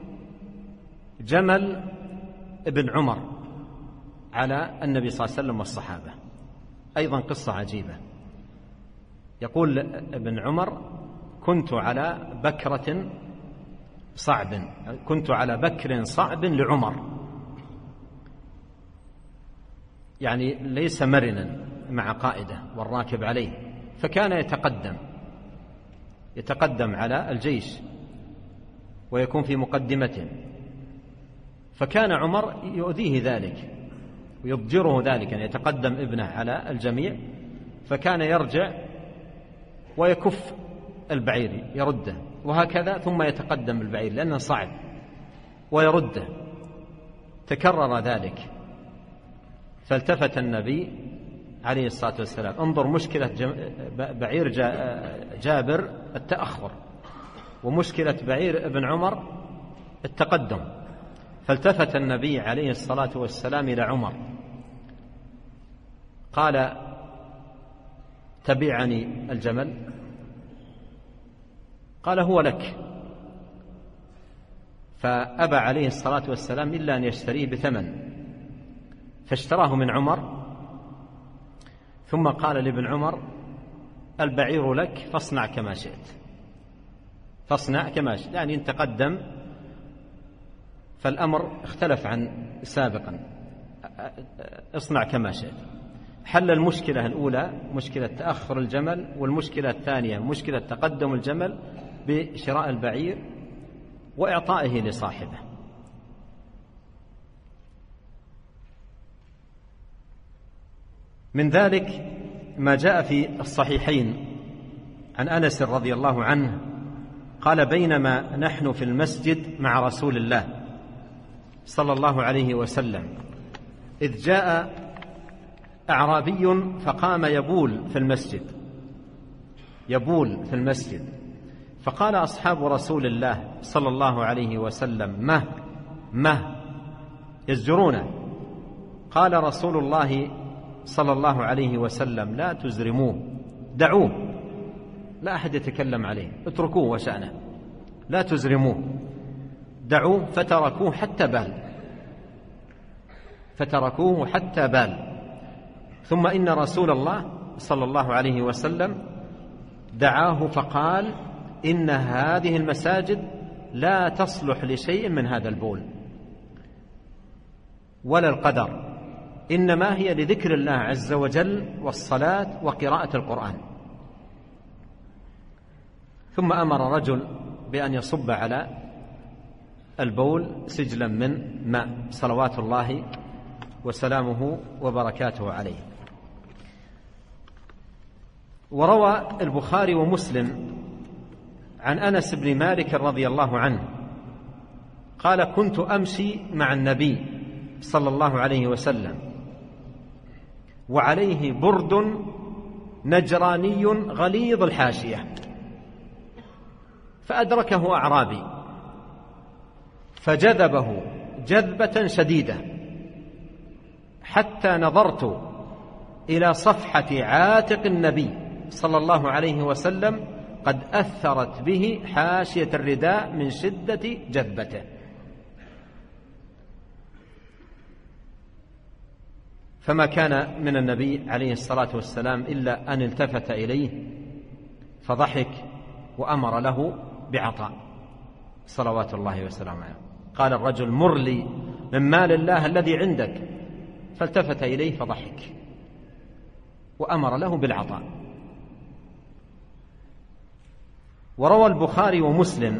جمل ابن عمر على النبي صلى الله عليه وسلم والصحابة، أيضا قصة عجيبة. يقول ابن عمر كنت على بكرة صعب، كنت على بكر صعب لعمر، يعني ليس مرنا مع قائده والراكب عليه، فكان يتقدم على الجيش ويكون في مقدمته، فكان عمر يؤذيه ذلك ويضجره ذلك أن يتقدم ابنه على الجميع، فكان يرجع ويكف البعير يرده، وهكذا ثم يتقدم البعير لأنه صعب ويرده. تكرر ذلك، فالتفت النبي عليه الصلاة والسلام، انظر مشكلة بعير جابر التأخر، ومشكلة بعير ابن عمر التقدم. فالتفت النبي عليه الصلاة والسلام إلى عمر قال تبعني الجمل؟ قال هو لك. فأبى عليه الصلاة والسلام إلا أن يشتريه بثمن، فاشتراه من عمر، ثم قال لابن عمر البعير لك فاصنع كما شئت، فاصنع كما شئت، يعني إن تقدم فالأمر اختلف عن سابقا، اصنع كما شئت. حل المشكلة الأولى مشكلة تأخر الجمل، والمشكلة الثانية مشكلة تقدم الجمل بشراء البعير وإعطائه لصاحبه. من ذلك ما جاء في الصحيحين عن أنس رضي الله عنه قال بينما نحن في المسجد مع رسول الله صلى الله عليه وسلم إذ جاء أعرابي فقام يبول في المسجد، فقال أصحاب رسول الله صلى الله عليه وسلم مه يزجرونه. قال رسول الله صلى الله عليه وسلم: لا تزرموه، دعوه، لا أحد يتكلم عليه، اتركوه وشأنه، لا تزرموه، دعوه. فتركوه حتى بال. ثم إن رسول الله صلى الله عليه وسلم دعاه فقال: إن هذه المساجد لا تصلح لشيء من هذا البول ولا القدر، إنما هي لذكر الله عز وجل والصلاة وقراءة القرآن. ثم أمر رجل بأن يصب على البول سجلا من ماء صلوات الله وسلامه وبركاته عليه. وروى البخاري ومسلم عن أنس بن مالك رضي الله عنه قال: كنت أمشي مع النبي صلى الله عليه وسلم وعليه برد نجراني غليظ الحاشية، فأدركه أعرابي فجذبه جذبة شديدة حتى نظرت إلى صفحة عاتق النبي صلى الله عليه وسلم قد أثرت به حاشية الرداء من شدة جذبته. فما كان من النبي عليه الصلاة والسلام إلا أن التفت إليه فضحك وأمر له بعطاء صلوات الله وسلامه عليه. قال الرجل: مر لي من مال الله الذي عندك، فالتفت إليه فضحك وأمر له بالعطاء. وروى البخاري ومسلم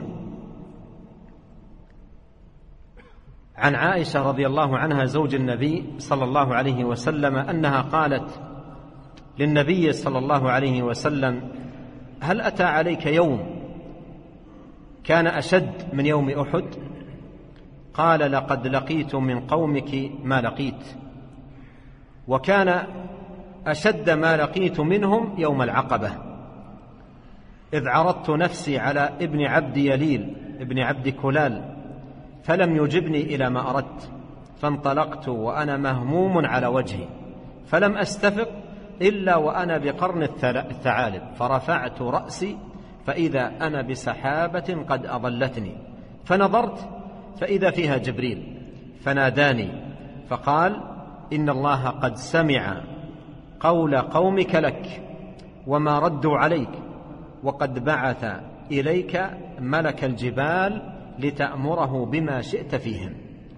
عن عائشة رضي الله عنها زوج النبي صلى الله عليه وسلم أنها قالت للنبي صلى الله عليه وسلم: هل أتى عليك يوم كان أشد من يوم أحد؟ قال: لقد لقيت من قومك ما لقيت، وكان أشد ما لقيت منهم يوم العقبة، إذ عرضت نفسي على ابن عبد يليل ابن عبد كلال فلم يجبني إلى ما أردت، فانطلقت وأنا مهموم على وجهي، فلم أستفق إلا وأنا بقرن الثعالب، فرفعت رأسي فإذا أنا بسحابة قد أضلتني، فنظرت فإذا فيها جبريل فناداني فقال: إن الله قد سمع قول قومك لك وما ردوا عليك، وقد بعث إليك ملك الجبال لتأمره بما شئت فيهم.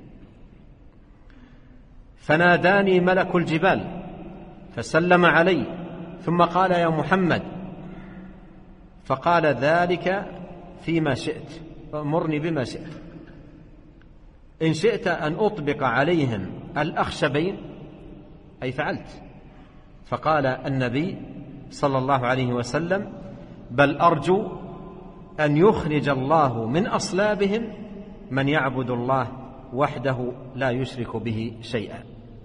فناداني ملك الجبال فسلم علي ثم قال: يا محمد، فقال: ذلك فيما شئت، أمرني بما شئت، إن شئت أن أطبق عليهم الأخشبين أي فعلت. فقال النبي صلى الله عليه وسلم: بل أرجو أن يخرج الله من أصلابهم من يعبد الله وحده لا يشرك به شيئا.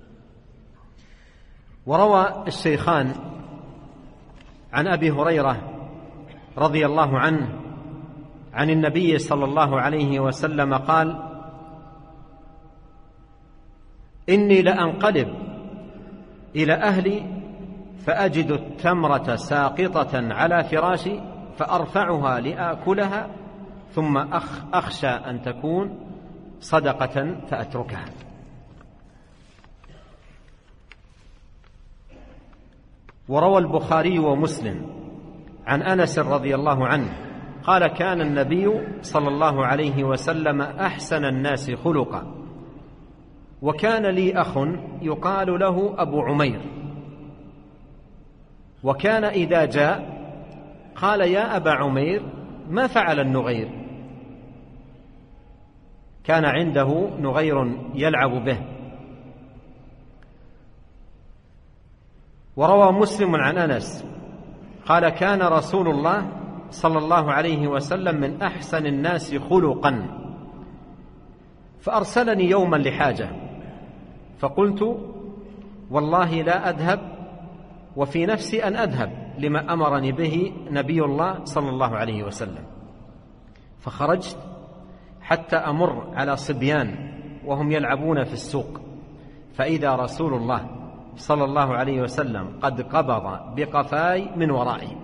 وروى الشيخان عن أبي هريرة رضي الله عنه عن النبي صلى الله عليه وسلم قال: إني لأنقلب إلى أهلي فأجد التمرة ساقطة على فراشي فأرفعها لآكلها ثم أخشى أن تكون صدقة فأتركها. وروى البخاري ومسلم عن أنس رضي الله عنه قال: كان النبي صلى الله عليه وسلم أحسن الناس خلقا، وكان لي أخ يقال له أبو عمير، وكان إذا جاء قال: يا أبا عمير، ما فعل النغير؟ كان عنده نغير يلعب به. وروى مسلم عن أنس قال: كان رسول الله صلى الله عليه وسلم من أحسن الناس خلقا، فأرسلني يوما لحاجة، فقلت: والله لا أذهب، وفي نفسي أن أذهب لما أمرني به نبي الله صلى الله عليه وسلم. فخرجت حتى أمر على صبيان وهم يلعبون في السوق، فإذا رسول الله صلى الله عليه وسلم قد قبض بقفاي من ورائي.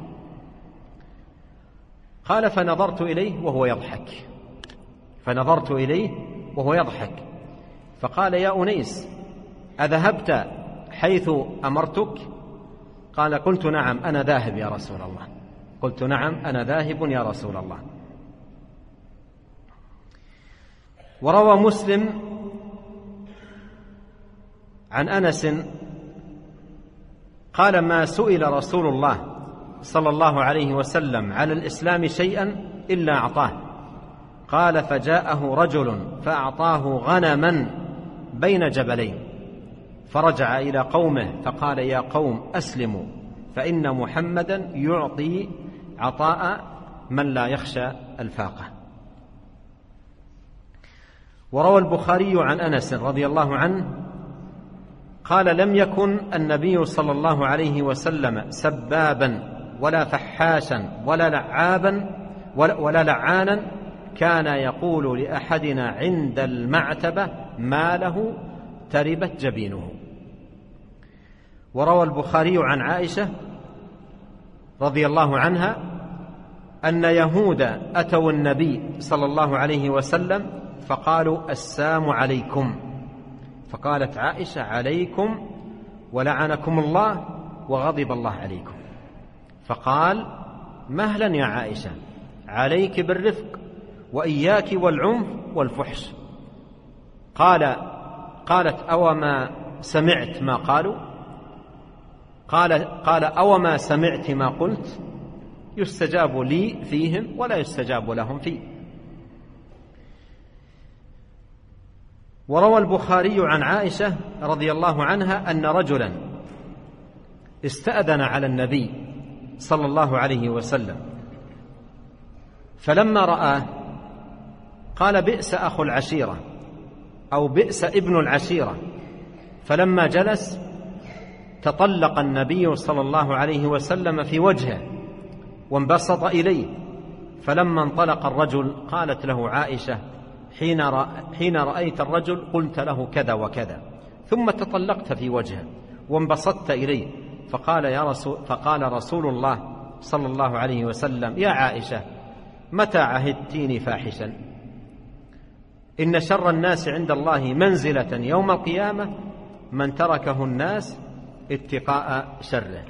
قال فنظرت إليه وهو يضحك فقال يا أنيس أذهبت حيث أمرتك؟ قال قلت نعم أنا ذاهب يا رسول الله. وروى مسلم عن أنس قال ما سئل رسول الله صلى الله عليه وسلم على الإسلام شيئا إلا أعطاه. قال فجاءه رجل فأعطاه غنما بين جبلين، فرجع إلى قومه فقال يا قوم أسلموا فإن محمدا يعطي عطاء من لا يخشى الفاقة. وروى البخاري عن أنس رضي الله عنه قال لم يكن النبي صلى الله عليه وسلم سبابا ولا فحاشا ولا لعانا كان يقول لأحدنا عند المعتبة ما له تربت جبينه. وروى البخاري عن عائشة رضي الله عنها أن يهود أتوا النبي صلى الله عليه وسلم فقالوا السلام عليكم، فقالت عائشة عليكم ولعنكم الله وغضب الله عليكم. فقال مهلا يا عائشة، عليك بالرفق وإياك والعنف والفحش. قالت أوما سمعت ما قالوا؟ قال أوما سمعت ما قلت؟ يستجاب لي فيهم ولا يستجاب لهم فيه. وروى البخاري عن عائشة رضي الله عنها أن رجلا استأذن على النبي صلى الله عليه وسلم، فلما رآه قال بئس أخو العشيرة أو بئس ابن العشيرة. فلما جلس تطلق النبي صلى الله عليه وسلم في وجهه وانبسط إليه. فلما انطلق الرجل قالت له عائشة حين رأيت الرجل قلت له كذا وكذا، ثم تطلقت في وجهه وانبسطت إليه. فقال رسول الله صلى الله عليه وسلم يا عائشة متى عهدتيني فاحشا؟ إن شر الناس عند الله منزلة يوم القيامة من تركه الناس اتقاء شره.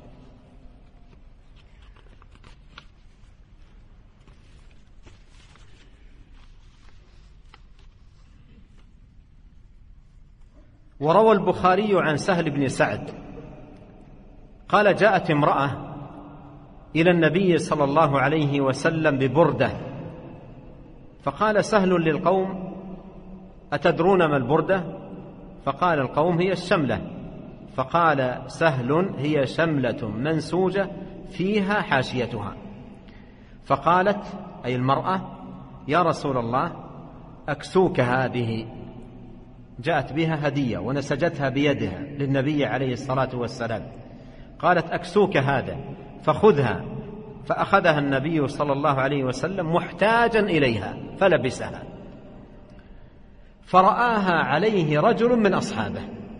وروى البخاري عن سهل بن سعد قال جاءت امرأة إلى النبي صلى الله عليه وسلم ببردة، فقال سهل للقوم أتدرون ما البردة؟ فقال القوم هي الشملة. فقال سهل هي شملة منسوجة فيها حاشيتها. فقالت أي المرأة يا رسول الله أكسوك هذه، جاءت بها هدية ونسجتها بيدها للنبي عليه الصلاة والسلام. قالت أكسوك هذا فخذها. فأخذها النبي صلى الله عليه وسلم محتاجا إليها فلبسها، فرآها عليه رجل من أصحابه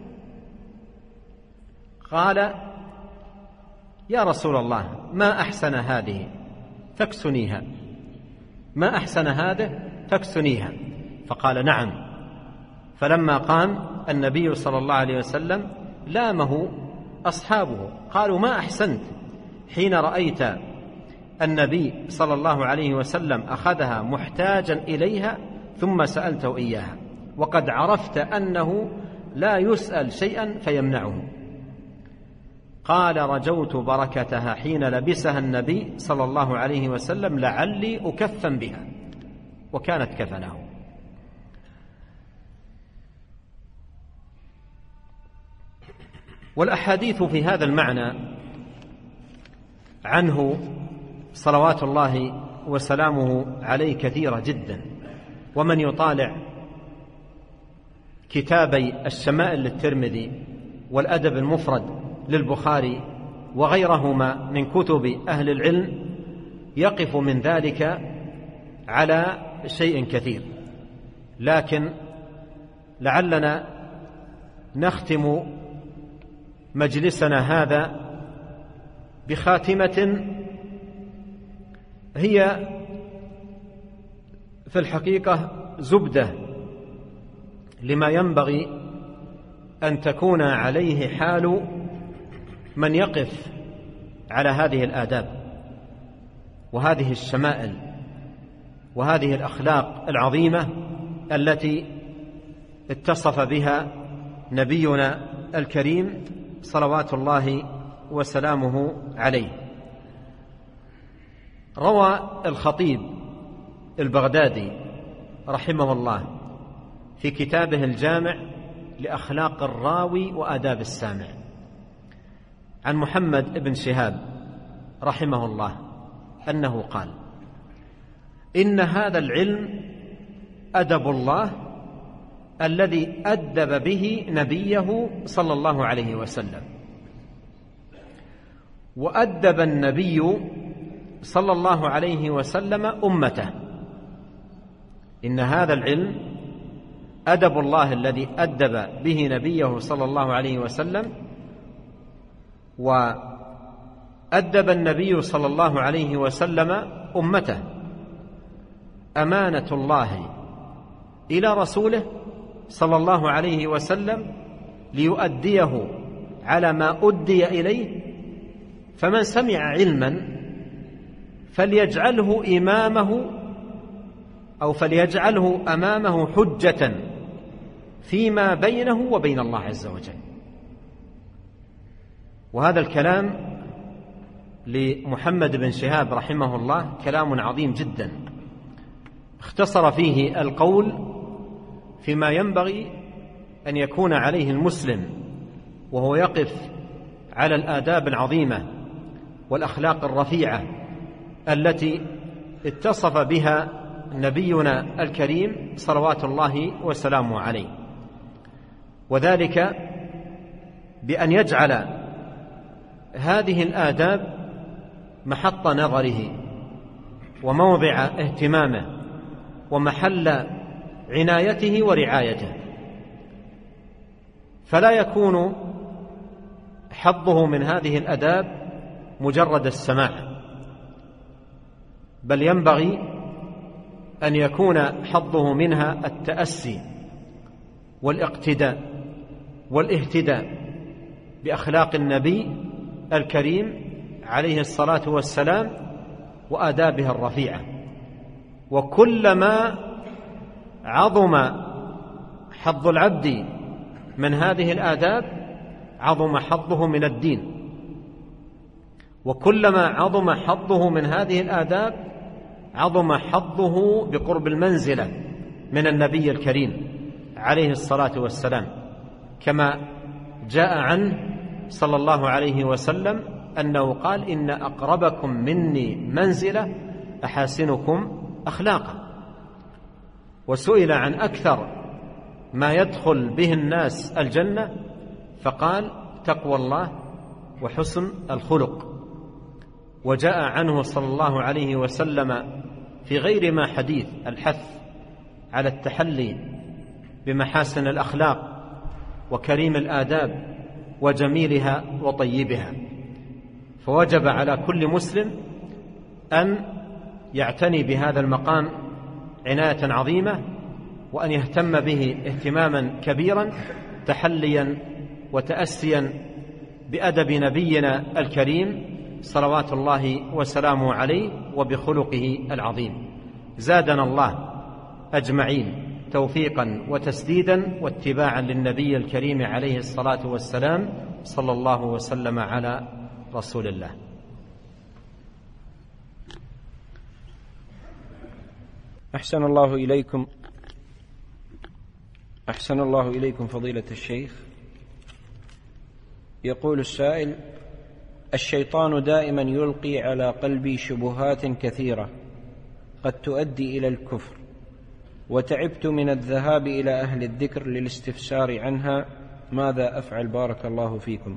قال يا رسول الله ما أحسن هذه فاكسنيها، ما أحسن هذا فاكسنيها. فقال نعم. فلما قام النبي صلى الله عليه وسلم لامه أصحابه قالوا ما أحسنت حين رأيت النبي صلى الله عليه وسلم أخذها محتاجا إليها ثم سألته إياها، وقد عرفت أنه لا يسأل شيئا فيمنعه. قال رجوت بركتها حين لبسها النبي صلى الله عليه وسلم لعلي أكفن بها، وكانت كفنه. والأحاديث في هذا المعنى عنه صلوات الله وسلامه عليه كثيرة جدا. ومن يطالع كتابي الشمائل للترمذي والأدب المفرد للبخاري وغيرهما من كتب أهل العلم يقف من ذلك على شيء كثير، لكن لعلنا نختم مجلسنا هذا بخاتمة هي في الحقيقة زبدة لما ينبغي أن تكون عليه حال من يقف على هذه الآداب وهذه الشمائل وهذه الأخلاق العظيمة التي اتصف بها نبينا الكريم صلوات الله وسلامه عليه. روى الخطيب البغدادي رحمه الله في كتابه الجامع لأخلاق الراوي وآداب السامع عن محمد بن شهاب رحمه الله أنه قال: إن هذا العلم أدب الله الذي أدب به نبيه صلى الله عليه وسلم، وأدب النبي صلى الله عليه وسلم أمته. إن هذا العلم أدب الله الذي أدب به نبيه صلى الله عليه وسلم، وأدب النبي صلى الله عليه وسلم أمته. أمانة الله إلى رسوله صلى الله عليه وسلم ليؤديه على ما أدي إليه، فمن سمع علما فليجعله إمامه أو فليجعله أمامه حجة فيما بينه وبين الله عز وجل. وهذا الكلام لمحمد بن شهاب رحمه الله كلام عظيم جدا، اختصر فيه القول فيما ينبغي أن يكون عليه المسلم وهو يقف على الآداب العظيمة والأخلاق الرفيعة التي اتصف بها نبينا الكريم صلوات الله وسلامه عليه، وذلك بأن يجعل هذه الآداب محط نظره وموضع اهتمامه ومحل عنايته ورعايته، فلا يكون حظه من هذه الآداب مجرد السماع، بل ينبغي أن يكون حظه منها التأسي والاقتداء والاهتداء بأخلاق النبي الكريم عليه الصلاة والسلام وآدابها الرفيعة. وكلما عظم حظ العبد من هذه الآداب عظم حظه من الدين، وكلما عظم حظه من هذه الآداب عظم حظه بقرب المنزلة من النبي الكريم عليه الصلاة والسلام، كما جاء عنه صلى الله عليه وسلم أنه قال: إن أقربكم مني منزلة أحاسنكم أخلاقا. وسئل عن أكثر ما يدخل به الناس الجنة فقال: تقوى الله وحسن الخلق. وجاء عنه صلى الله عليه وسلم في غير ما حديث الحث على التحلي بمحاسن الأخلاق وكريم الآداب وجميلها وطيبها. فوجب على كل مسلم أن يعتني بهذا المقام عناية عظيمة، وأن يهتم به اهتماما كبيرا، تحليا وتأسيا بأدب نبينا الكريم صلوات الله وسلامه عليه وبخلقه العظيم. زادنا الله أجمعين توفيقا وتسديدا واتباعا للنبي الكريم عليه الصلاة والسلام، صلى الله وسلم على رسول الله. أحسن الله إليكم فضيلة الشيخ. يقول السائل: الشيطان دائما يلقي على قلبي شبهات كثيرة قد تؤدي إلى الكفر، وتعبت من الذهاب إلى أهل الذكر للاستفسار عنها، ماذا أفعل بارك الله فيكم؟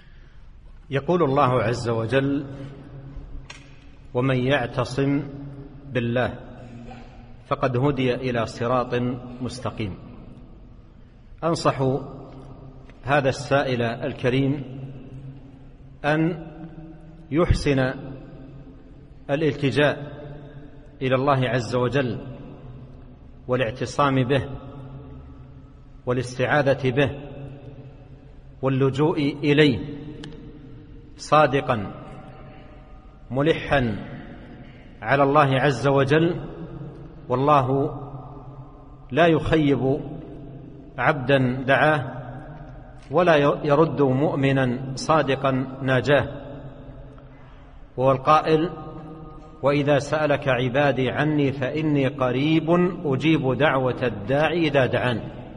يقول الله عز وجل: ومن يعتصم بالله فقد هدي إلى صراط مستقيم. أنصح هذا السائل الكريم أن يحسن الالتجاء إلى الله عز وجل والاعتصام به والاستعاذة به واللجوء إليه صادقا ملحا على الله عز وجل، والله لا يخيب عبدا دعاه ولا يرد مؤمنا صادقا ناجاه. وهو القائل: وإذا سألك عبادي عني فإني قريب أجيب دعوة الداعي إذا دعان.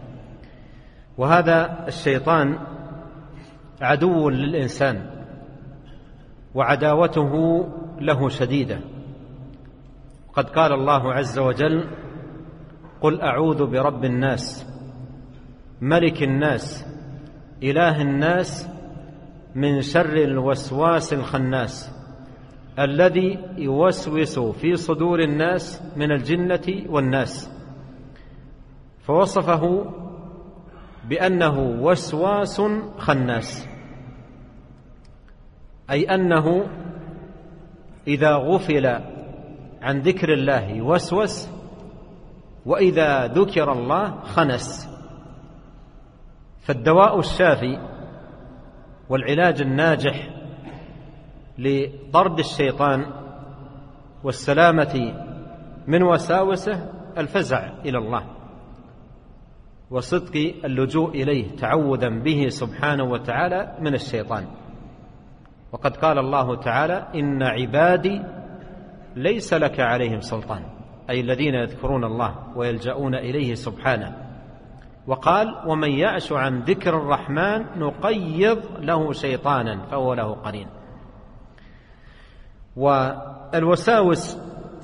وهذا الشيطان عدو للإنسان وعداوته له شديدة. قد قال الله عز وجل: قل أعوذ برب الناس ملك الناس إله الناس من شر الوسواس الخناس الذي يوسوس في صدور الناس من الجنة والناس. فوصفه بأنه وسواس خناس، أي أنه إذا غفل عن ذكر الله يوسوس، وإذا ذكر الله خنس. فالدواء الشافي والعلاج الناجح لطرد الشيطان والسلامة من وساوسه الفزع إلى الله وصدق اللجوء إليه تعوذا به سبحانه وتعالى من الشيطان. وقد قال الله تعالى: إن عبادي ليس لك عليهم سلطان، أي الذين يذكرون الله ويلجؤون إليه سبحانه. وقال: ومن يعش عن ذكر الرحمن نقيض له شيطانا فهو له قرين. والوساوس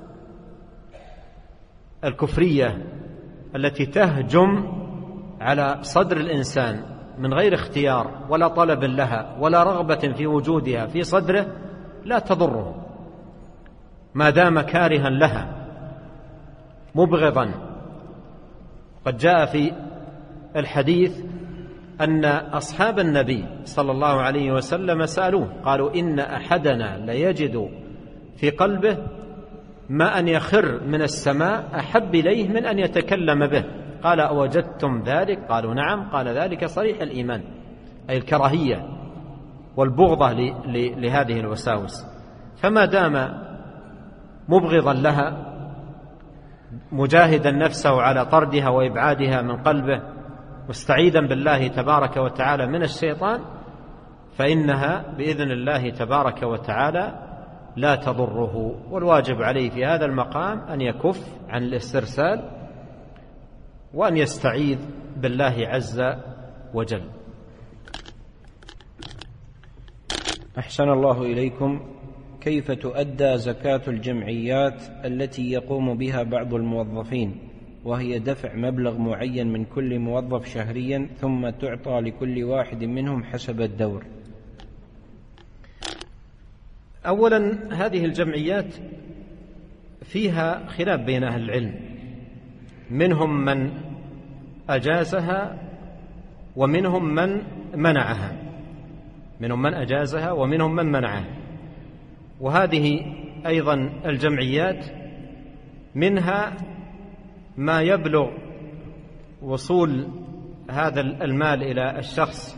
الكفرية التي تهجم على صدر الإنسان من غير اختيار ولا طلب لها ولا رغبة في وجودها في صدره لا تضره ما دام كارها لها مبغضا. قد جاء في الحديث أن أصحاب النبي صلى الله عليه وسلم سألوه قالوا: إن أحدنا ليجد في قلبه ما أن يخر من السماء أحب إليه من أن يتكلم به. قال: أوجدتم ذلك؟ قالوا: نعم. قال: ذلك صريح الإيمان، أي الكراهية والبغضة لهذه الوساوس. فما دام مبغضا لها مجاهدا نفسه على طردها وإبعادها من قلبه مستعيذا بالله تبارك وتعالى من الشيطان، فإنها بإذن الله تبارك وتعالى لا تضره. والواجب عليه في هذا المقام أن يكف عن الاسترسال وأن يستعيذ بالله عز وجل. أحسن الله إليكم. كيف تؤدى زكاة الجمعيات التي يقوم بها بعض الموظفين، وهي دفع مبلغ معين من كل موظف شهريا ثم تعطى لكل واحد منهم حسب الدور؟ أولا، هذه الجمعيات فيها خلاف بين أهل العلم، منهم من أجازها ومنهم من منعها، منهم من أجازها ومنهم من منعها. وهذه أيضا الجمعيات منها ما يبلغ وصول هذا المال إلى الشخص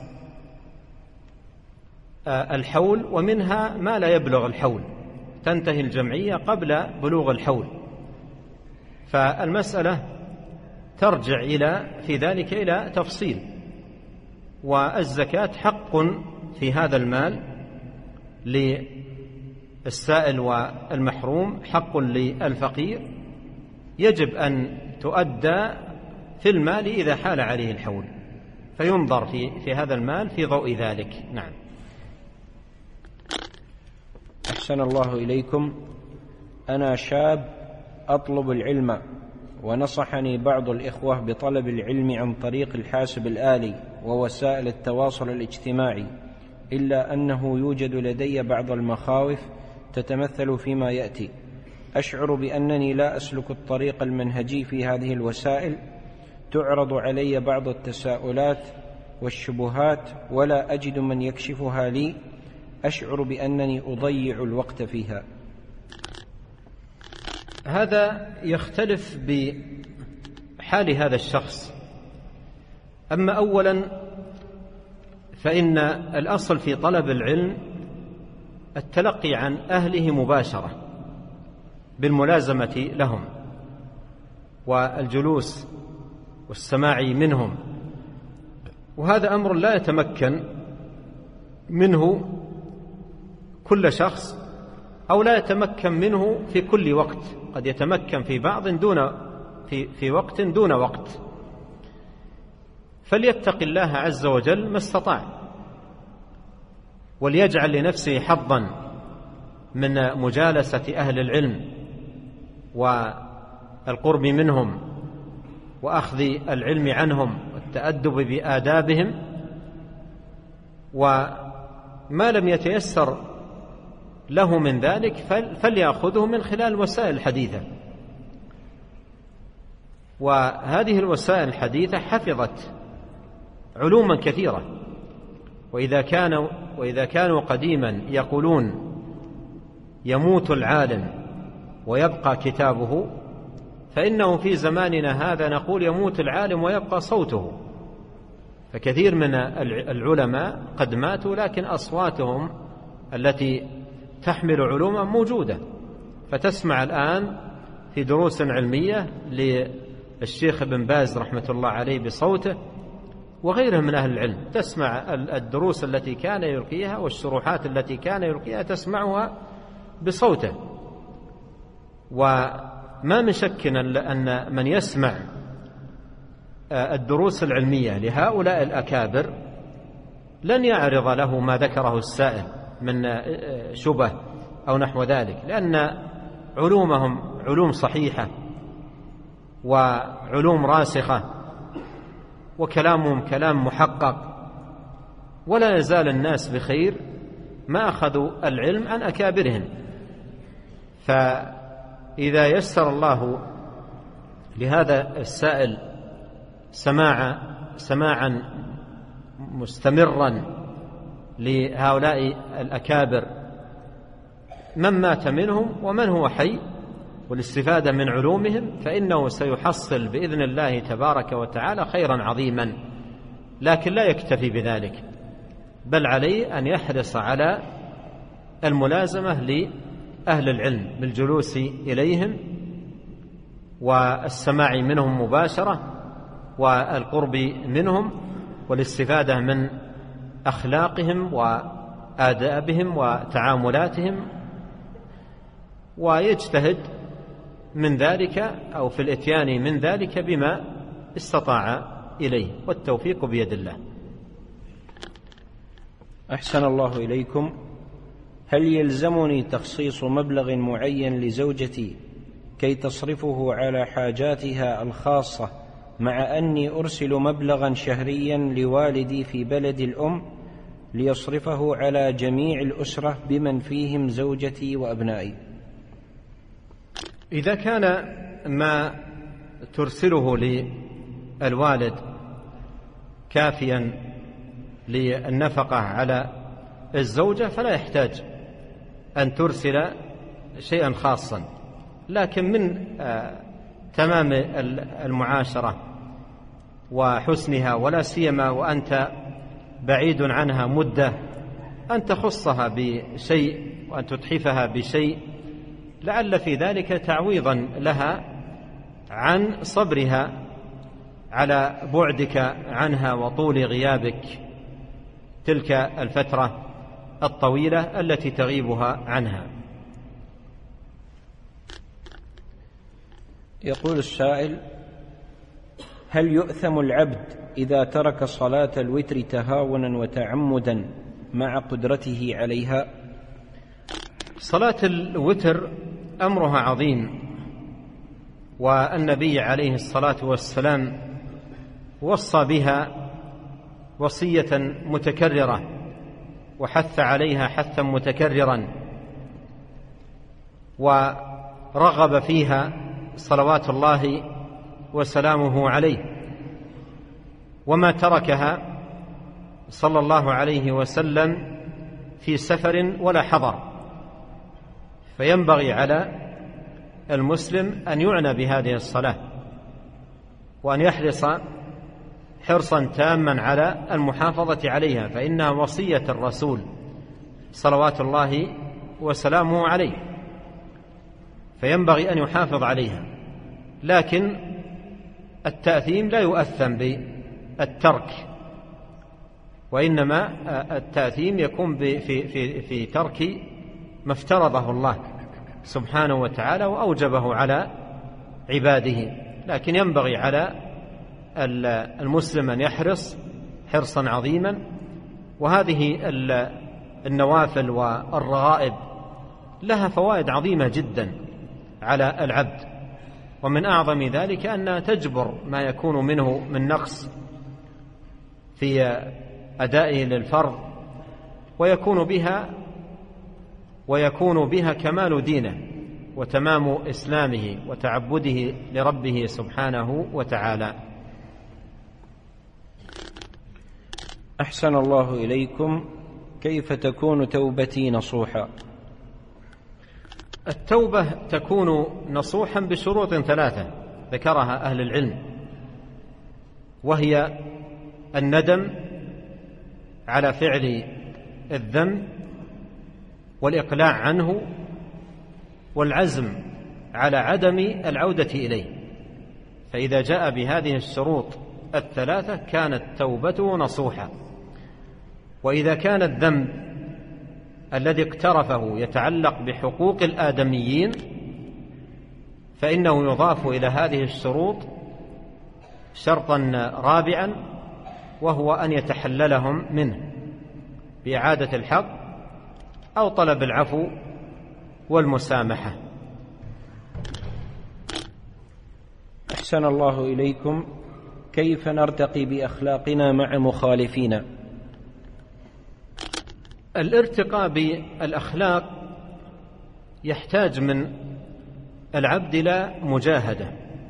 الحول، ومنها ما لا يبلغ الحول، تنتهي الجمعية قبل بلوغ الحول. فالمسألة ترجع في ذلك إلى تفصيل. والزكاة حق في هذا المال للسائل والمحروم، حق للفقير، يجب أن تؤدى في المال إذا حال عليه الحول، فينظر في هذا المال في ضوء ذلك. نعم. أحسن الله إليكم. أنا شاب أطلب العلم، ونصحني بعض الإخوة بطلب العلم عن طريق الحاسب الآلي ووسائل التواصل الاجتماعي، إلا أنه يوجد لدي بعض المخاوف تتمثل فيما يأتي: أشعر بأنني لا أسلك الطريق المنهجي في هذه الوسائل، تعرض علي بعض التساؤلات والشبهات ولا أجد من يكشفها لي، أشعر بأنني أضيع الوقت فيها. هذا يختلف بحال هذا الشخص. أما أولا فإن الأصل في طلب العلم التلقي عن أهله مباشرة بالملازمة لهم والجلوس والسماع منهم، وهذا أمر لا يتمكن منه كل شخص أو لا يتمكن منه في كل وقت، قد يتمكن في بعض في وقت دون وقت. فليتق الله عز وجل ما استطاع، وليجعل لنفسه حظا من مجالسة أهل العلم والقرب منهم وأخذ العلم عنهم والتأدب بآدابهم، وما لم يتيسر له من ذلك فليأخذه من خلال الوسائل الحديثة. وهذه الوسائل الحديثة حفظت علوما كثيرة، وإذا كانوا قديما يقولون يموت العالم ويبقى كتابه، فإنه في زماننا هذا نقول يموت العالم ويبقى صوته. فكثير من العلماء قد ماتوا لكن أصواتهم التي تحمل علوما موجودة، فتسمع الآن في دروس علمية للشيخ ابن باز رحمة الله عليه بصوته وغيره من أهل العلم، تسمع الدروس التي كان يلقيها والشروحات التي كان يلقيها تسمعها بصوته. وما من شك أن من يسمع الدروس العلمية لهؤلاء الأكابر لن يعرض له ما ذكره السائل من شبه أو نحو ذلك، لأن علومهم علوم صحيحة وعلوم راسخة وكلامهم كلام محقق، ولا يزال الناس بخير ما أخذوا العلم عن أكابرهم. فإذا يسر الله لهذا السائل سماعا مستمرا لهؤلاء الأكابر من مات منهم ومن هو حي والاستفادة من علومهم، فإنه سيحصل بإذن الله تبارك وتعالى خيرا عظيما. لكن لا يكتفي بذلك، بل عليه أن يحرص على الملازمة لأهل العلم بالجلوس إليهم والسماع منهم مباشرة والقرب منهم والاستفادة من أخلاقهم وآدابهم وتعاملاتهم، ويجتهد من ذلك أو في الإتيان من ذلك بما استطاع إليه، والتوفيق بيد الله. أحسن الله إليكم. هل يلزمني تخصيص مبلغ معين لزوجتي كي تصرفه على حاجاتها الخاصة، مع أني أرسل مبلغا شهريا لوالدي في بلد الأم ليصرفه على جميع الأسرة بمن فيهم زوجتي وأبنائي؟ إذا كان ما ترسله للوالد كافيا للنفقة على الزوجة فلا يحتاج أن ترسل شيئا خاصا، لكن من تمام المعاشرة وحسنها، ولا سيما وأنت بعيد عنها مدة، أن تخصها بشيء وأن تتحفها بشيء لعل في ذلك تعويضا لها عن صبرها على بعدك عنها وطول غيابك تلك الفترة الطويلة التي تغيبها عنها. يقول السائل: هل يؤثم العبد إذا ترك صلاة الوتر تهاونا وتعمدا مع قدرته عليها؟ صلاة الوتر أمرها عظيم، والنبي عليه الصلاة والسلام وصى بها وصية متكررة وحث عليها حثا متكررا، رغب فيها صلوات الله وسلامه عليه، وما تركها صلى الله عليه وسلم في سفر ولا حضر. فينبغي على المسلم أن يعنى بهذه الصلاة، وأن يحرص حرصا تاما على المحافظة عليها، فإنها وصية الرسول صلوات الله وسلامه عليه، فينبغي أن يحافظ عليها. لكن التأثيم لا يؤثم بالترك، وإنما التأثيم يكون في ترك ما افترضه الله سبحانه وتعالى وأوجبه على عباده. لكن ينبغي على المسلم أن يحرص حرصا عظيما. وهذه النوافل والرغائب لها فوائد عظيمة جدا على العبد، ومن أعظم ذلك أنها تجبر ما يكون منه من نقص في أدائه للفرض، ويكون بها كمال دينه وتمام إسلامه وتعبده لربه سبحانه وتعالى. أحسن الله إليكم، كيف تكون توبتي نصوحا؟ التوبة تكون نصوحا بشروط 3 ذكرها أهل العلم، وهي الندم على فعل الذنب، والإقلاع عنه، والعزم على عدم العودة إليه. فإذا جاء بهذه الشروط 3 كانت توبته نصوحا. وإذا كان الذنب الذي اقترفه يتعلق بحقوق الآدميين فإنه يضاف إلى هذه الشروط شرطا رابعا، وهو أن يتحللهم منه بإعادة الحق أو طلب العفو والمسامحة. أحسن الله إليكم، كيف نرتقي بأخلاقنا مع مخالفينا؟ الارتقاء بالأخلاق يحتاج من العبد إلى مجاهدة،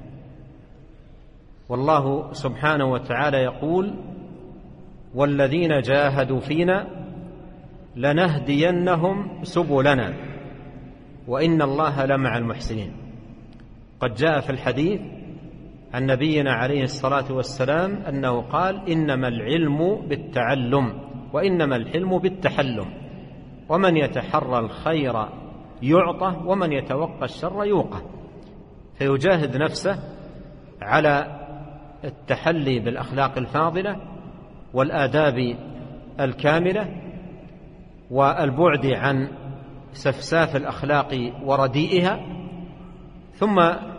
والله سبحانه وتعالى يقول: والذين جاهدوا فينا لنهدينهم سبلنا وإن الله لمع المحسنين. قد جاء في الحديث عن نبينا عليه الصلاة والسلام أنه قال: إنما العلم بالتعلم وإنما الحلم بالتحلم، ومن يتحرى الخير يعطى ومن يتوقى الشر يوقى. فيجاهد نفسه على التحلي بالأخلاق الفاضلة والآداب الكاملة، والبعد عن سفساف الأخلاق ورديئها. ثم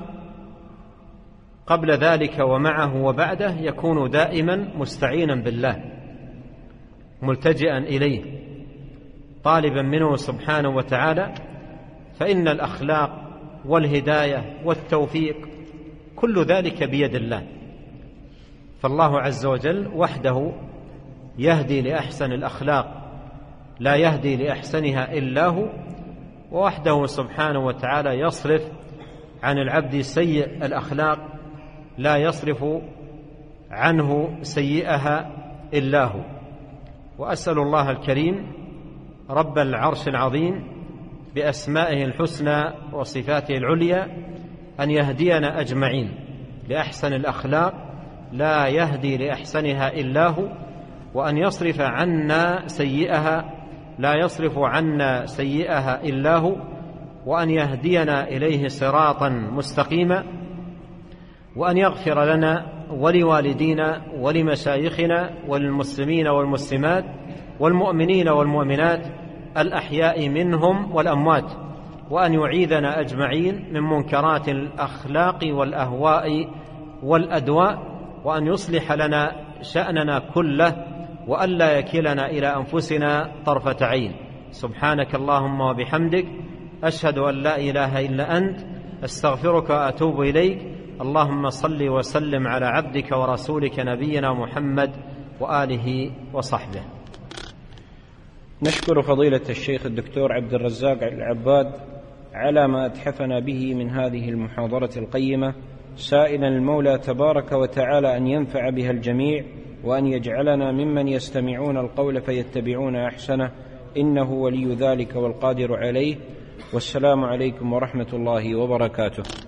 قبل ذلك ومعه وبعده يكون دائما مستعينا بالله، ملتجئا إليه، طالبا منه سبحانه وتعالى، فإن الأخلاق والهداية والتوفيق كل ذلك بيد الله. فالله عز وجل وحده يهدي لأحسن الأخلاق، لا يهدي لأحسنها إلا هو، ووحده سبحانه وتعالى يصرف عن العبد سيء الأخلاق، لا يصرف عنه سيئها إلا هو. وأسأل الله الكريم رب العرش العظيم بأسمائه الحسنى وصفاته العليا أن يهدينا أجمعين لأحسن الأخلاق، لا يهدي لأحسنها إلا هو، وأن يصرف عنا سيئها، لا يصرف عنا سيئها إلا هو، وأن يهدينا إليه صراطا مستقيما، وأن يغفر لنا ولوالدينا ولمشايخنا وللمسلمين والمسلمات والمؤمنين والمؤمنات الأحياء منهم والأموات، وأن يعيذنا أجمعين من منكرات الأخلاق والأهواء والأدواء، وأن يصلح لنا شأننا كله، وأن لا يكلنا إلى أنفسنا طرفة عين. سبحانك اللهم وبحمدك، أشهد أن لا إله إلا أنت، أستغفرك وأتوب إليك. اللهم صل وسلم على عبدك ورسولك نبينا محمد وآله وصحبه. نشكر فضيلة الشيخ الدكتور عبد الرزاق العباد على ما أتحفنا به من هذه المحاضرة القيمة، سائلا المولى تبارك وتعالى أن ينفع بها الجميع، وأن يجعلنا ممن يستمعون القول فيتبعون أحسنه، إنه ولي ذلك والقادر عليه. والسلام عليكم ورحمة الله وبركاته.